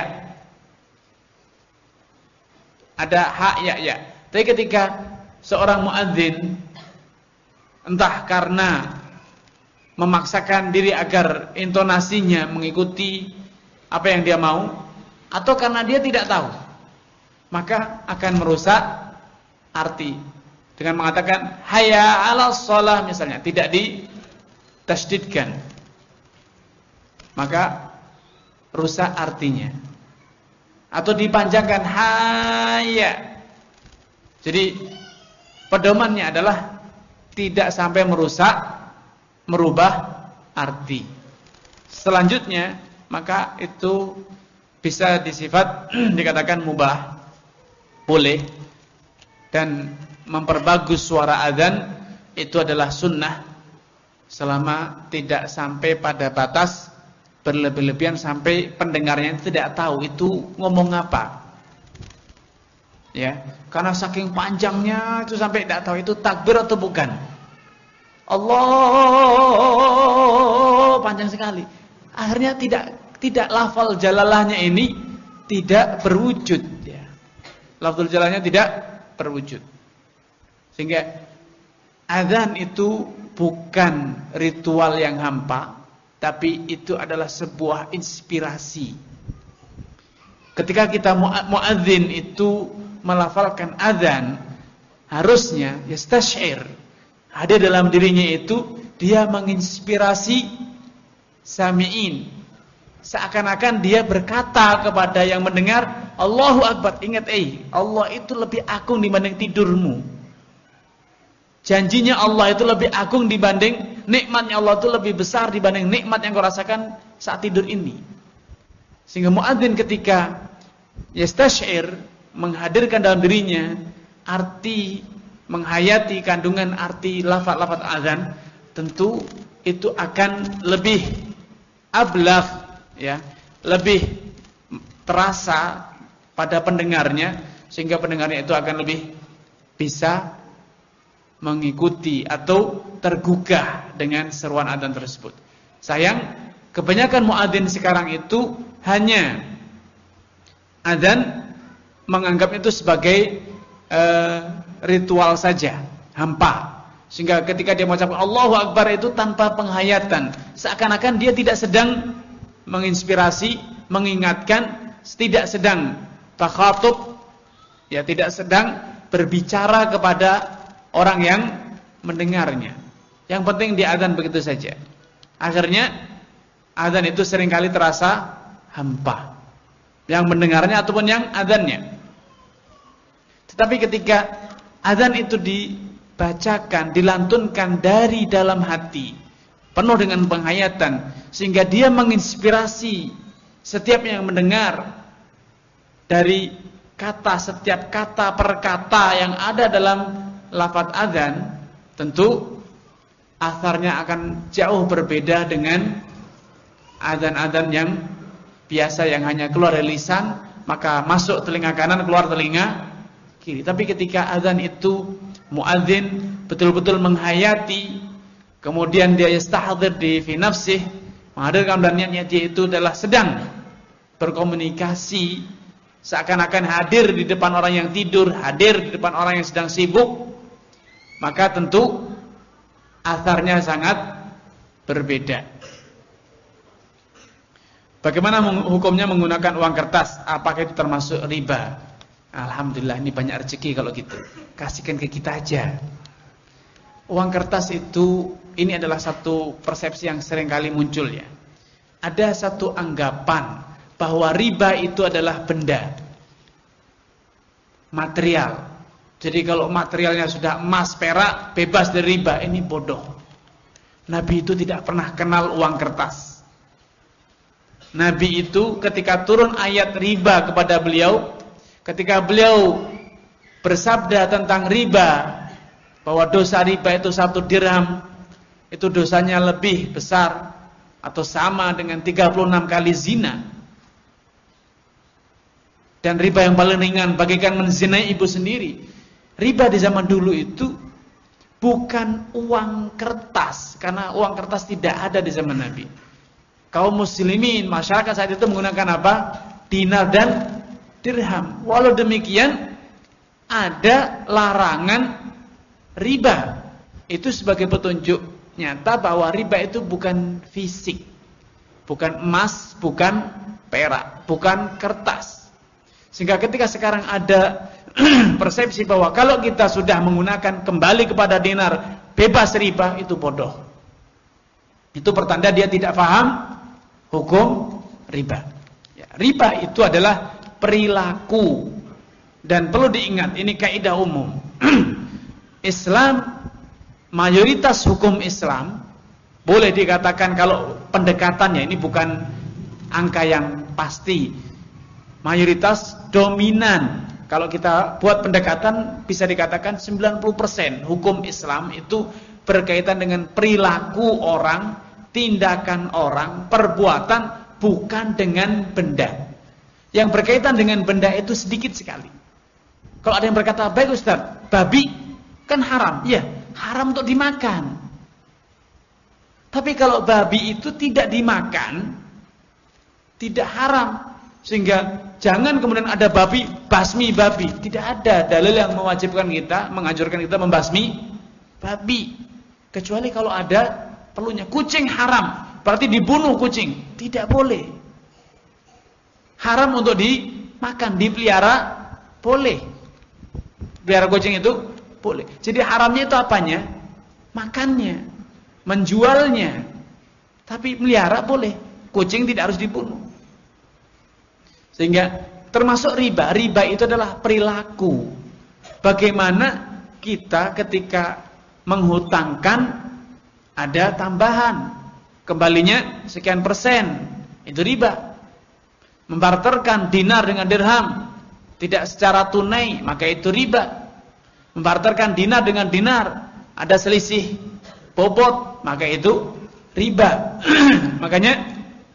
Ada ha, ya, ya. Tapi ketika seorang muadzin entah karena memaksakan diri agar intonasinya mengikuti apa yang dia mau, atau karena dia tidak tahu, maka akan merusak arti dengan mengatakan hayya 'alas shalah misalnya, tidak ditasydidkan, maka rusak artinya. Atau dipanjangkan hayya. Jadi pedomannya adalah tidak sampai merusak, merubah arti. Selanjutnya, maka itu bisa disifat dikatakan mubah, boleh, dan memperbagus suara adzan itu adalah sunnah selama tidak sampai pada batas berlebih-lebihan sampai pendengarnya tidak tahu itu ngomong apa. Ya, karena saking panjangnya itu sampai tidak tahu itu takbir atau bukan. Allah panjang sekali. Akhirnya tidak tidak lafal jalalahnya ini tidak berwujud ya. Lafzul jalalahnya tidak berwujud. Sehingga adzan itu bukan ritual yang hampa, tapi itu adalah sebuah inspirasi. Ketika kita muadzin itu melafalkan adzan, harusnya yastash'ir, ada dalam dirinya itu dia menginspirasi sami'in. Seakan-akan dia berkata kepada yang mendengar, Allahu Akbar. Ingat, eh, Allah itu lebih agung dibanding tidurmu. Janjinya Allah itu lebih agung dibanding, nikmatnya Allah itu lebih besar dibanding nikmat yang kau rasakan saat tidur ini. Sehingga muadzin ketika yastash'ir, menghadirkan dalam dirinya arti, menghayati kandungan arti lafaz-lafaz azan, tentu itu akan lebih ablagh ya, lebih terasa pada pendengarnya, sehingga pendengarnya itu akan lebih bisa mengikuti atau tergugah dengan seruan adzan tersebut. Sayang, kebanyakan muadzin sekarang itu hanya adzan menganggap itu sebagai uh, ritual saja, hampa. Sehingga ketika dia mengucapkan Allahu Akbar itu tanpa penghayatan, seakan-akan dia tidak sedang menginspirasi, mengingatkan, tidak sedang takhatub, ya, tidak sedang berbicara kepada orang yang mendengarnya. Yang penting dia adzan begitu saja. Akhirnya adzan itu seringkali terasa hampa, yang mendengarnya ataupun yang adzannya. Tetapi ketika adzan itu dibacakan, dilantunkan dari dalam hati, penuh dengan penghayatan, sehingga dia menginspirasi setiap yang mendengar dari kata, setiap kata per kata yang ada dalam lafaz adzan, tentu asarnya akan jauh berbeda dengan adzan-adzan yang biasa yang hanya keluar dari lisan, maka masuk telinga kanan, keluar telinga kiri. Tapi ketika adzan itu muadzin betul-betul menghayati, kemudian dia yastahdzir di fi nafsih, menghadirkan dan niatnya dia itu adalah sedang berkomunikasi seakan-akan hadir di depan orang yang tidur, hadir di depan orang yang sedang sibuk, maka tentu atharnya sangat berbeda. Bagaimana hukumnya menggunakan uang kertas? Apakah itu termasuk riba? Alhamdulillah, ini banyak rezeki kalau gitu. Kasihkan ke kita aja. Uang kertas itu, ini adalah satu persepsi yang seringkali muncul ya. Ada satu anggapan bahwa riba itu adalah benda, material. Jadi kalau materialnya sudah emas, perak, bebas dari riba. Ini bodoh. Nabi itu tidak pernah kenal uang kertas. Nabi itu ketika turun ayat riba kepada beliau, ketika beliau bersabda tentang riba, bahwa dosa riba itu satu dirham, itu dosanya lebih besar atau sama dengan tiga puluh enam kali zina. Dan riba yang paling ringan bagaikan menzinai ibu sendiri. Riba di zaman dulu itu bukan uang kertas, karena uang kertas tidak ada di zaman Nabi. Kaum muslimin, masyarakat saat itu menggunakan apa? Dinar dan dirham. Walau demikian, ada larangan riba. Itu sebagai petunjuk nyata bahwa riba itu bukan fisik, bukan emas, bukan perak, bukan kertas. Sehingga ketika sekarang ada persepsi bahwa kalau kita sudah menggunakan kembali kepada dinar bebas riba, itu bodoh. Itu pertanda dia tidak paham hukum riba. Ya, riba itu adalah perilaku. Dan perlu diingat, ini kaidah umum. Islam, mayoritas hukum Islam, boleh dikatakan kalau pendekatannya, ini bukan angka yang pasti, mayoritas dominan. Kalau kita buat pendekatan, bisa dikatakan sembilan puluh persen hukum Islam itu berkaitan dengan perilaku orang, tindakan orang, perbuatan, bukan dengan benda. Yang berkaitan dengan benda itu sedikit sekali. Kalau ada yang berkata, baik Ustaz, babi kan haram. Ya, haram untuk dimakan. Tapi kalau babi itu tidak dimakan, tidak haram. Sehingga jangan kemudian ada babi, basmi babi. Tidak ada dalil yang mewajibkan kita, menganjurkan kita membasmi babi. Kecuali kalau ada perlunya. Kucing haram, berarti dibunuh kucing. Tidak boleh. Haram untuk dimakan, dipelihara boleh. Pelihara kucing itu boleh. Jadi haramnya itu apanya? Makannya, menjualnya. Tapi melihara boleh. Kucing tidak harus dibunuh. Sehingga termasuk riba. Riba itu adalah perilaku. Bagaimana kita ketika menghutangkan ada tambahan, kembalinya sekian persen, itu riba. Membarterkan dinar dengan dirham, tidak secara tunai, maka itu riba. Membarterkan dinar dengan dinar, ada selisih bobot, maka itu riba. Makanya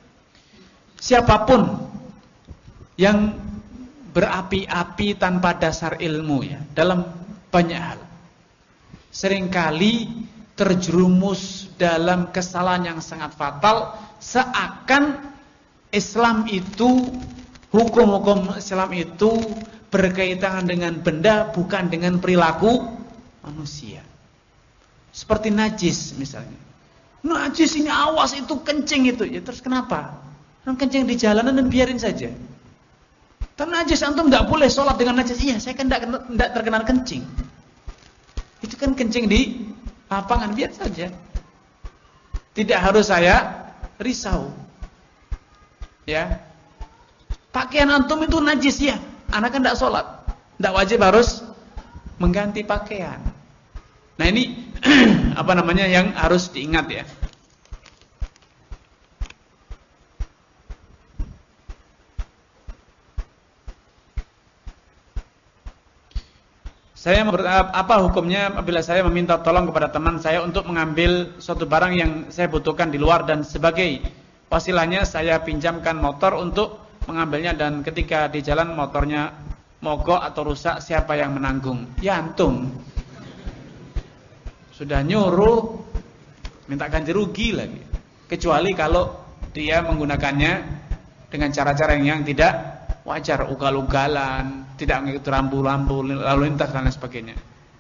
siapapun yang berapi-api tanpa dasar ilmu ya, dalam banyak hal, seringkali terjerumus dalam kesalahan yang sangat fatal, seakan Islam itu, hukum-hukum Islam itu berkaitan dengan benda, bukan dengan perilaku manusia. Seperti najis misalnya. Najis ini, awas itu kencing itu. Ya terus kenapa? Kan kencing di jalanan dan biarin saja. Tapi najis, antum tidak boleh sholat dengan najis. Iya, saya kan tidak terkenal kencing. Itu kan kencing di lapangan, biar saja. Tidak harus saya risau. Ya, pakaian antum itu najis ya, anak kan tidak sholat, tidak wajib harus mengganti pakaian. Nah ini apa namanya yang harus diingat ya. Saya apa hukumnya apabila saya meminta tolong kepada teman saya untuk mengambil suatu barang yang saya butuhkan di luar, dan sebagai wasilahnya saya pinjamkan motor untuk mengambilnya, dan ketika di jalan motornya mogok atau rusak, siapa yang menanggung? Ya antum. Sudah nyuruh minta ganti rugi lagi. Kecuali kalau dia menggunakannya dengan cara-cara yang tidak wajar, ugal-ugalan, tidak mengikuti rambu-rambu lalu lintas dan lain sebagainya.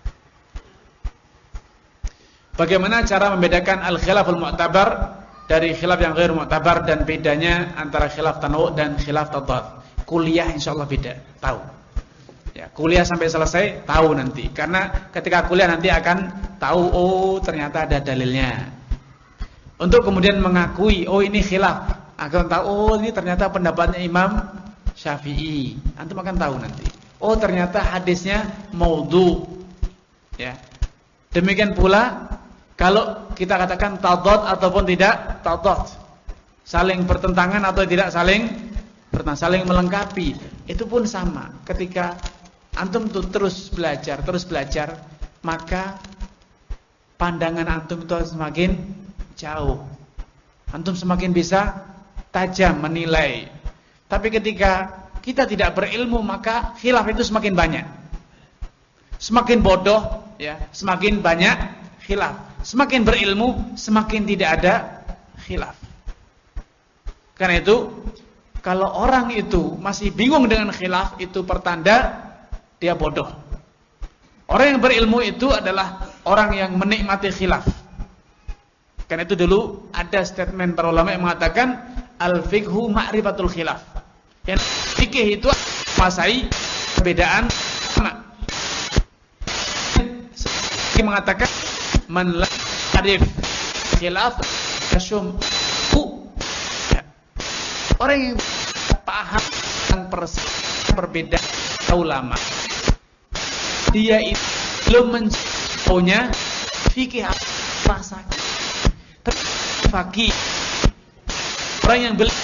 Bagaimana cara membedakan al-khilaful mu'tabar dari khilaf yang ghair mu'tabar dan bedanya antara khilaf tanawwu dan khilaf tadad? Kuliah insyaallah beda, tahu. Ya, kuliah sampai selesai tahu nanti. Karena ketika kuliah nanti akan tahu, oh ternyata ada dalilnya. Untuk kemudian mengakui, oh ini khilaf, akan tahu, oh ini ternyata pendapatnya Imam Syafi'i. Antum akan tahu nanti. Oh ternyata hadisnya maudhu. Ya. Demikian pula kalau kita katakan tadad ataupun tidak tadad, saling bertentangan atau tidak saling bertentangan, saling melengkapi, itu pun sama. Ketika antum tuh terus belajar, terus belajar, maka pandangan antum itu semakin jauh. Antum semakin bisa tajam menilai. Tapi ketika kita tidak berilmu, maka khilaf itu semakin banyak. Semakin bodoh, ya, semakin banyak khilaf. Semakin berilmu, semakin tidak ada khilaf. Karena itu, kalau orang itu masih bingung dengan khilaf, itu pertanda dia bodoh. Orang yang berilmu itu adalah orang yang menikmati khilaf. Karena itu dulu ada statement para ulama yang mengatakan al-fiqhu ma'rifatul khilaf. Yang fikih itu menguasai perbedaan ulama. Yang mengatakan man la arif khilaf kasyum. Orang yang paham tentang perbedaan ulama, dia itu belum punya fikih rasa. Tapi fakih orang yang beli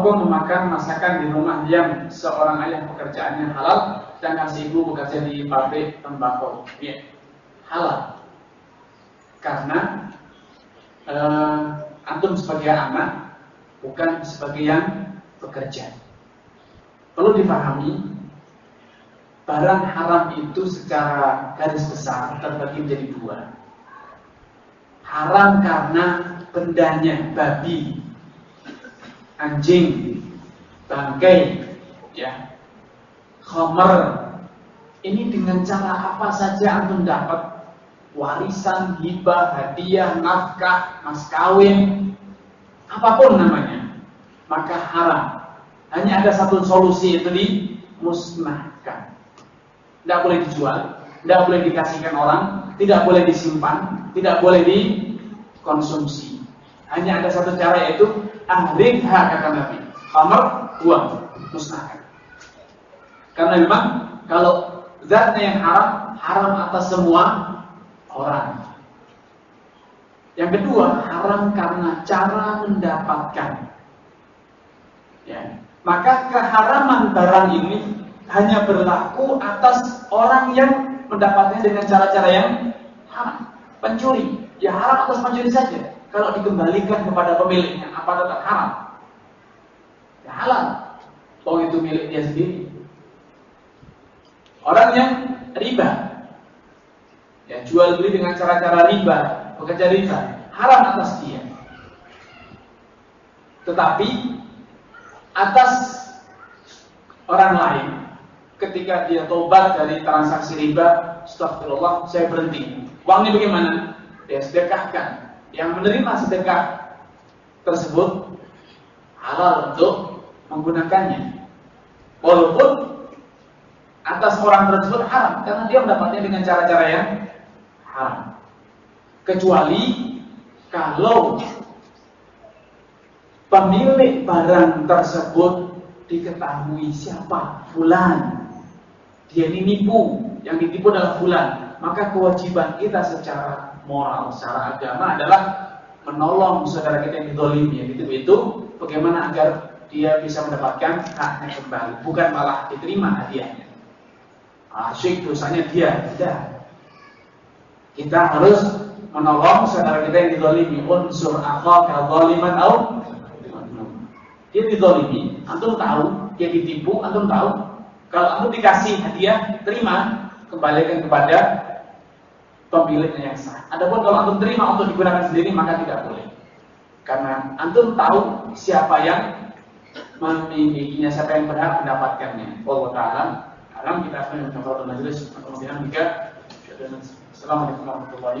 hukum memakan masakan di rumah yang seorang ayah pekerjaannya halal, sedangkan si ibu bekerja di pabrik tembakau? Ya, halal. Karena eh, antum sebagai anak, bukan sebagai yang bekerja. Perlu dipahami, barang haram itu secara garis besar terbagi menjadi dua. Haram karena bendanya, babi, anjing, bangkai, ya, khamr. Ini dengan cara apa saja antum dapat, warisan, hibah, hadiah, nafkah, mas kawin, apapun namanya, maka haram. Hanya ada satu solusi, itu dimusnahkan. Tidak boleh dijual, tidak boleh dikasihkan orang, tidak boleh disimpan, tidak boleh dikonsumsi. Hanya ada satu cara, yaitu ahrikha, kata Nabi. Khamr, buang, musnahkan. Karena memang kalau zatnya yang haram, haram atas semua orang. Yang kedua, haram karena cara mendapatkan. Ya. Maka keharaman barang ini hanya berlaku atas orang yang mendapatnya dengan cara-cara yang haram. Pencuri, ya haram atas pencuri saja. Kalau dikembalikan kepada pemiliknya, apa tetap haram? Ya halal. Oh, itu milik dia sendiri. Orang yang riba, ya jual beli dengan cara-cara riba, bekerja riba, haram atas dia. Tetapi atas orang lain, ketika dia tobat dari transaksi riba, astagfirullah, saya berhenti. Uangnya bagaimana? Dia sedekahkan. Yang menerima sedekah tersebut halal untuk menggunakannya, walaupun atas orang tersebut haram, karena dia mendapatnya dengan cara-cara yang haram. Kecuali kalau pemilik barang tersebut diketahui siapa, fulan, dia ini nipu, yang ditipu adalah fulan, maka kewajiban kita secara moral, secara agama adalah menolong saudara kita yang dizalimi, yang ditipu itu, bagaimana agar dia bisa mendapatkan haknya kembali, bukan malah diterima hadiahnya. Asyik dosanya dia, tidak. Kita harus menolong saudara kita yang dizalimi. Unsur akhaka zaliman au dia dizalimi, antum tahu, dia ditipu, antum tahu. Kalau antum dikasih hadiah, terima, kembalikan kepada pemiliknya yang sah. Adapun kalau antum terima untuk digunakan sendiri, maka tidak boleh. Karena antum tahu siapa yang memilikinya, siapa yang berhak mendapatkannya. Wallahu ta'ala alam. Kita akan mencoba majelis. Assalamualaikum warahmatullahi wabarakatuh.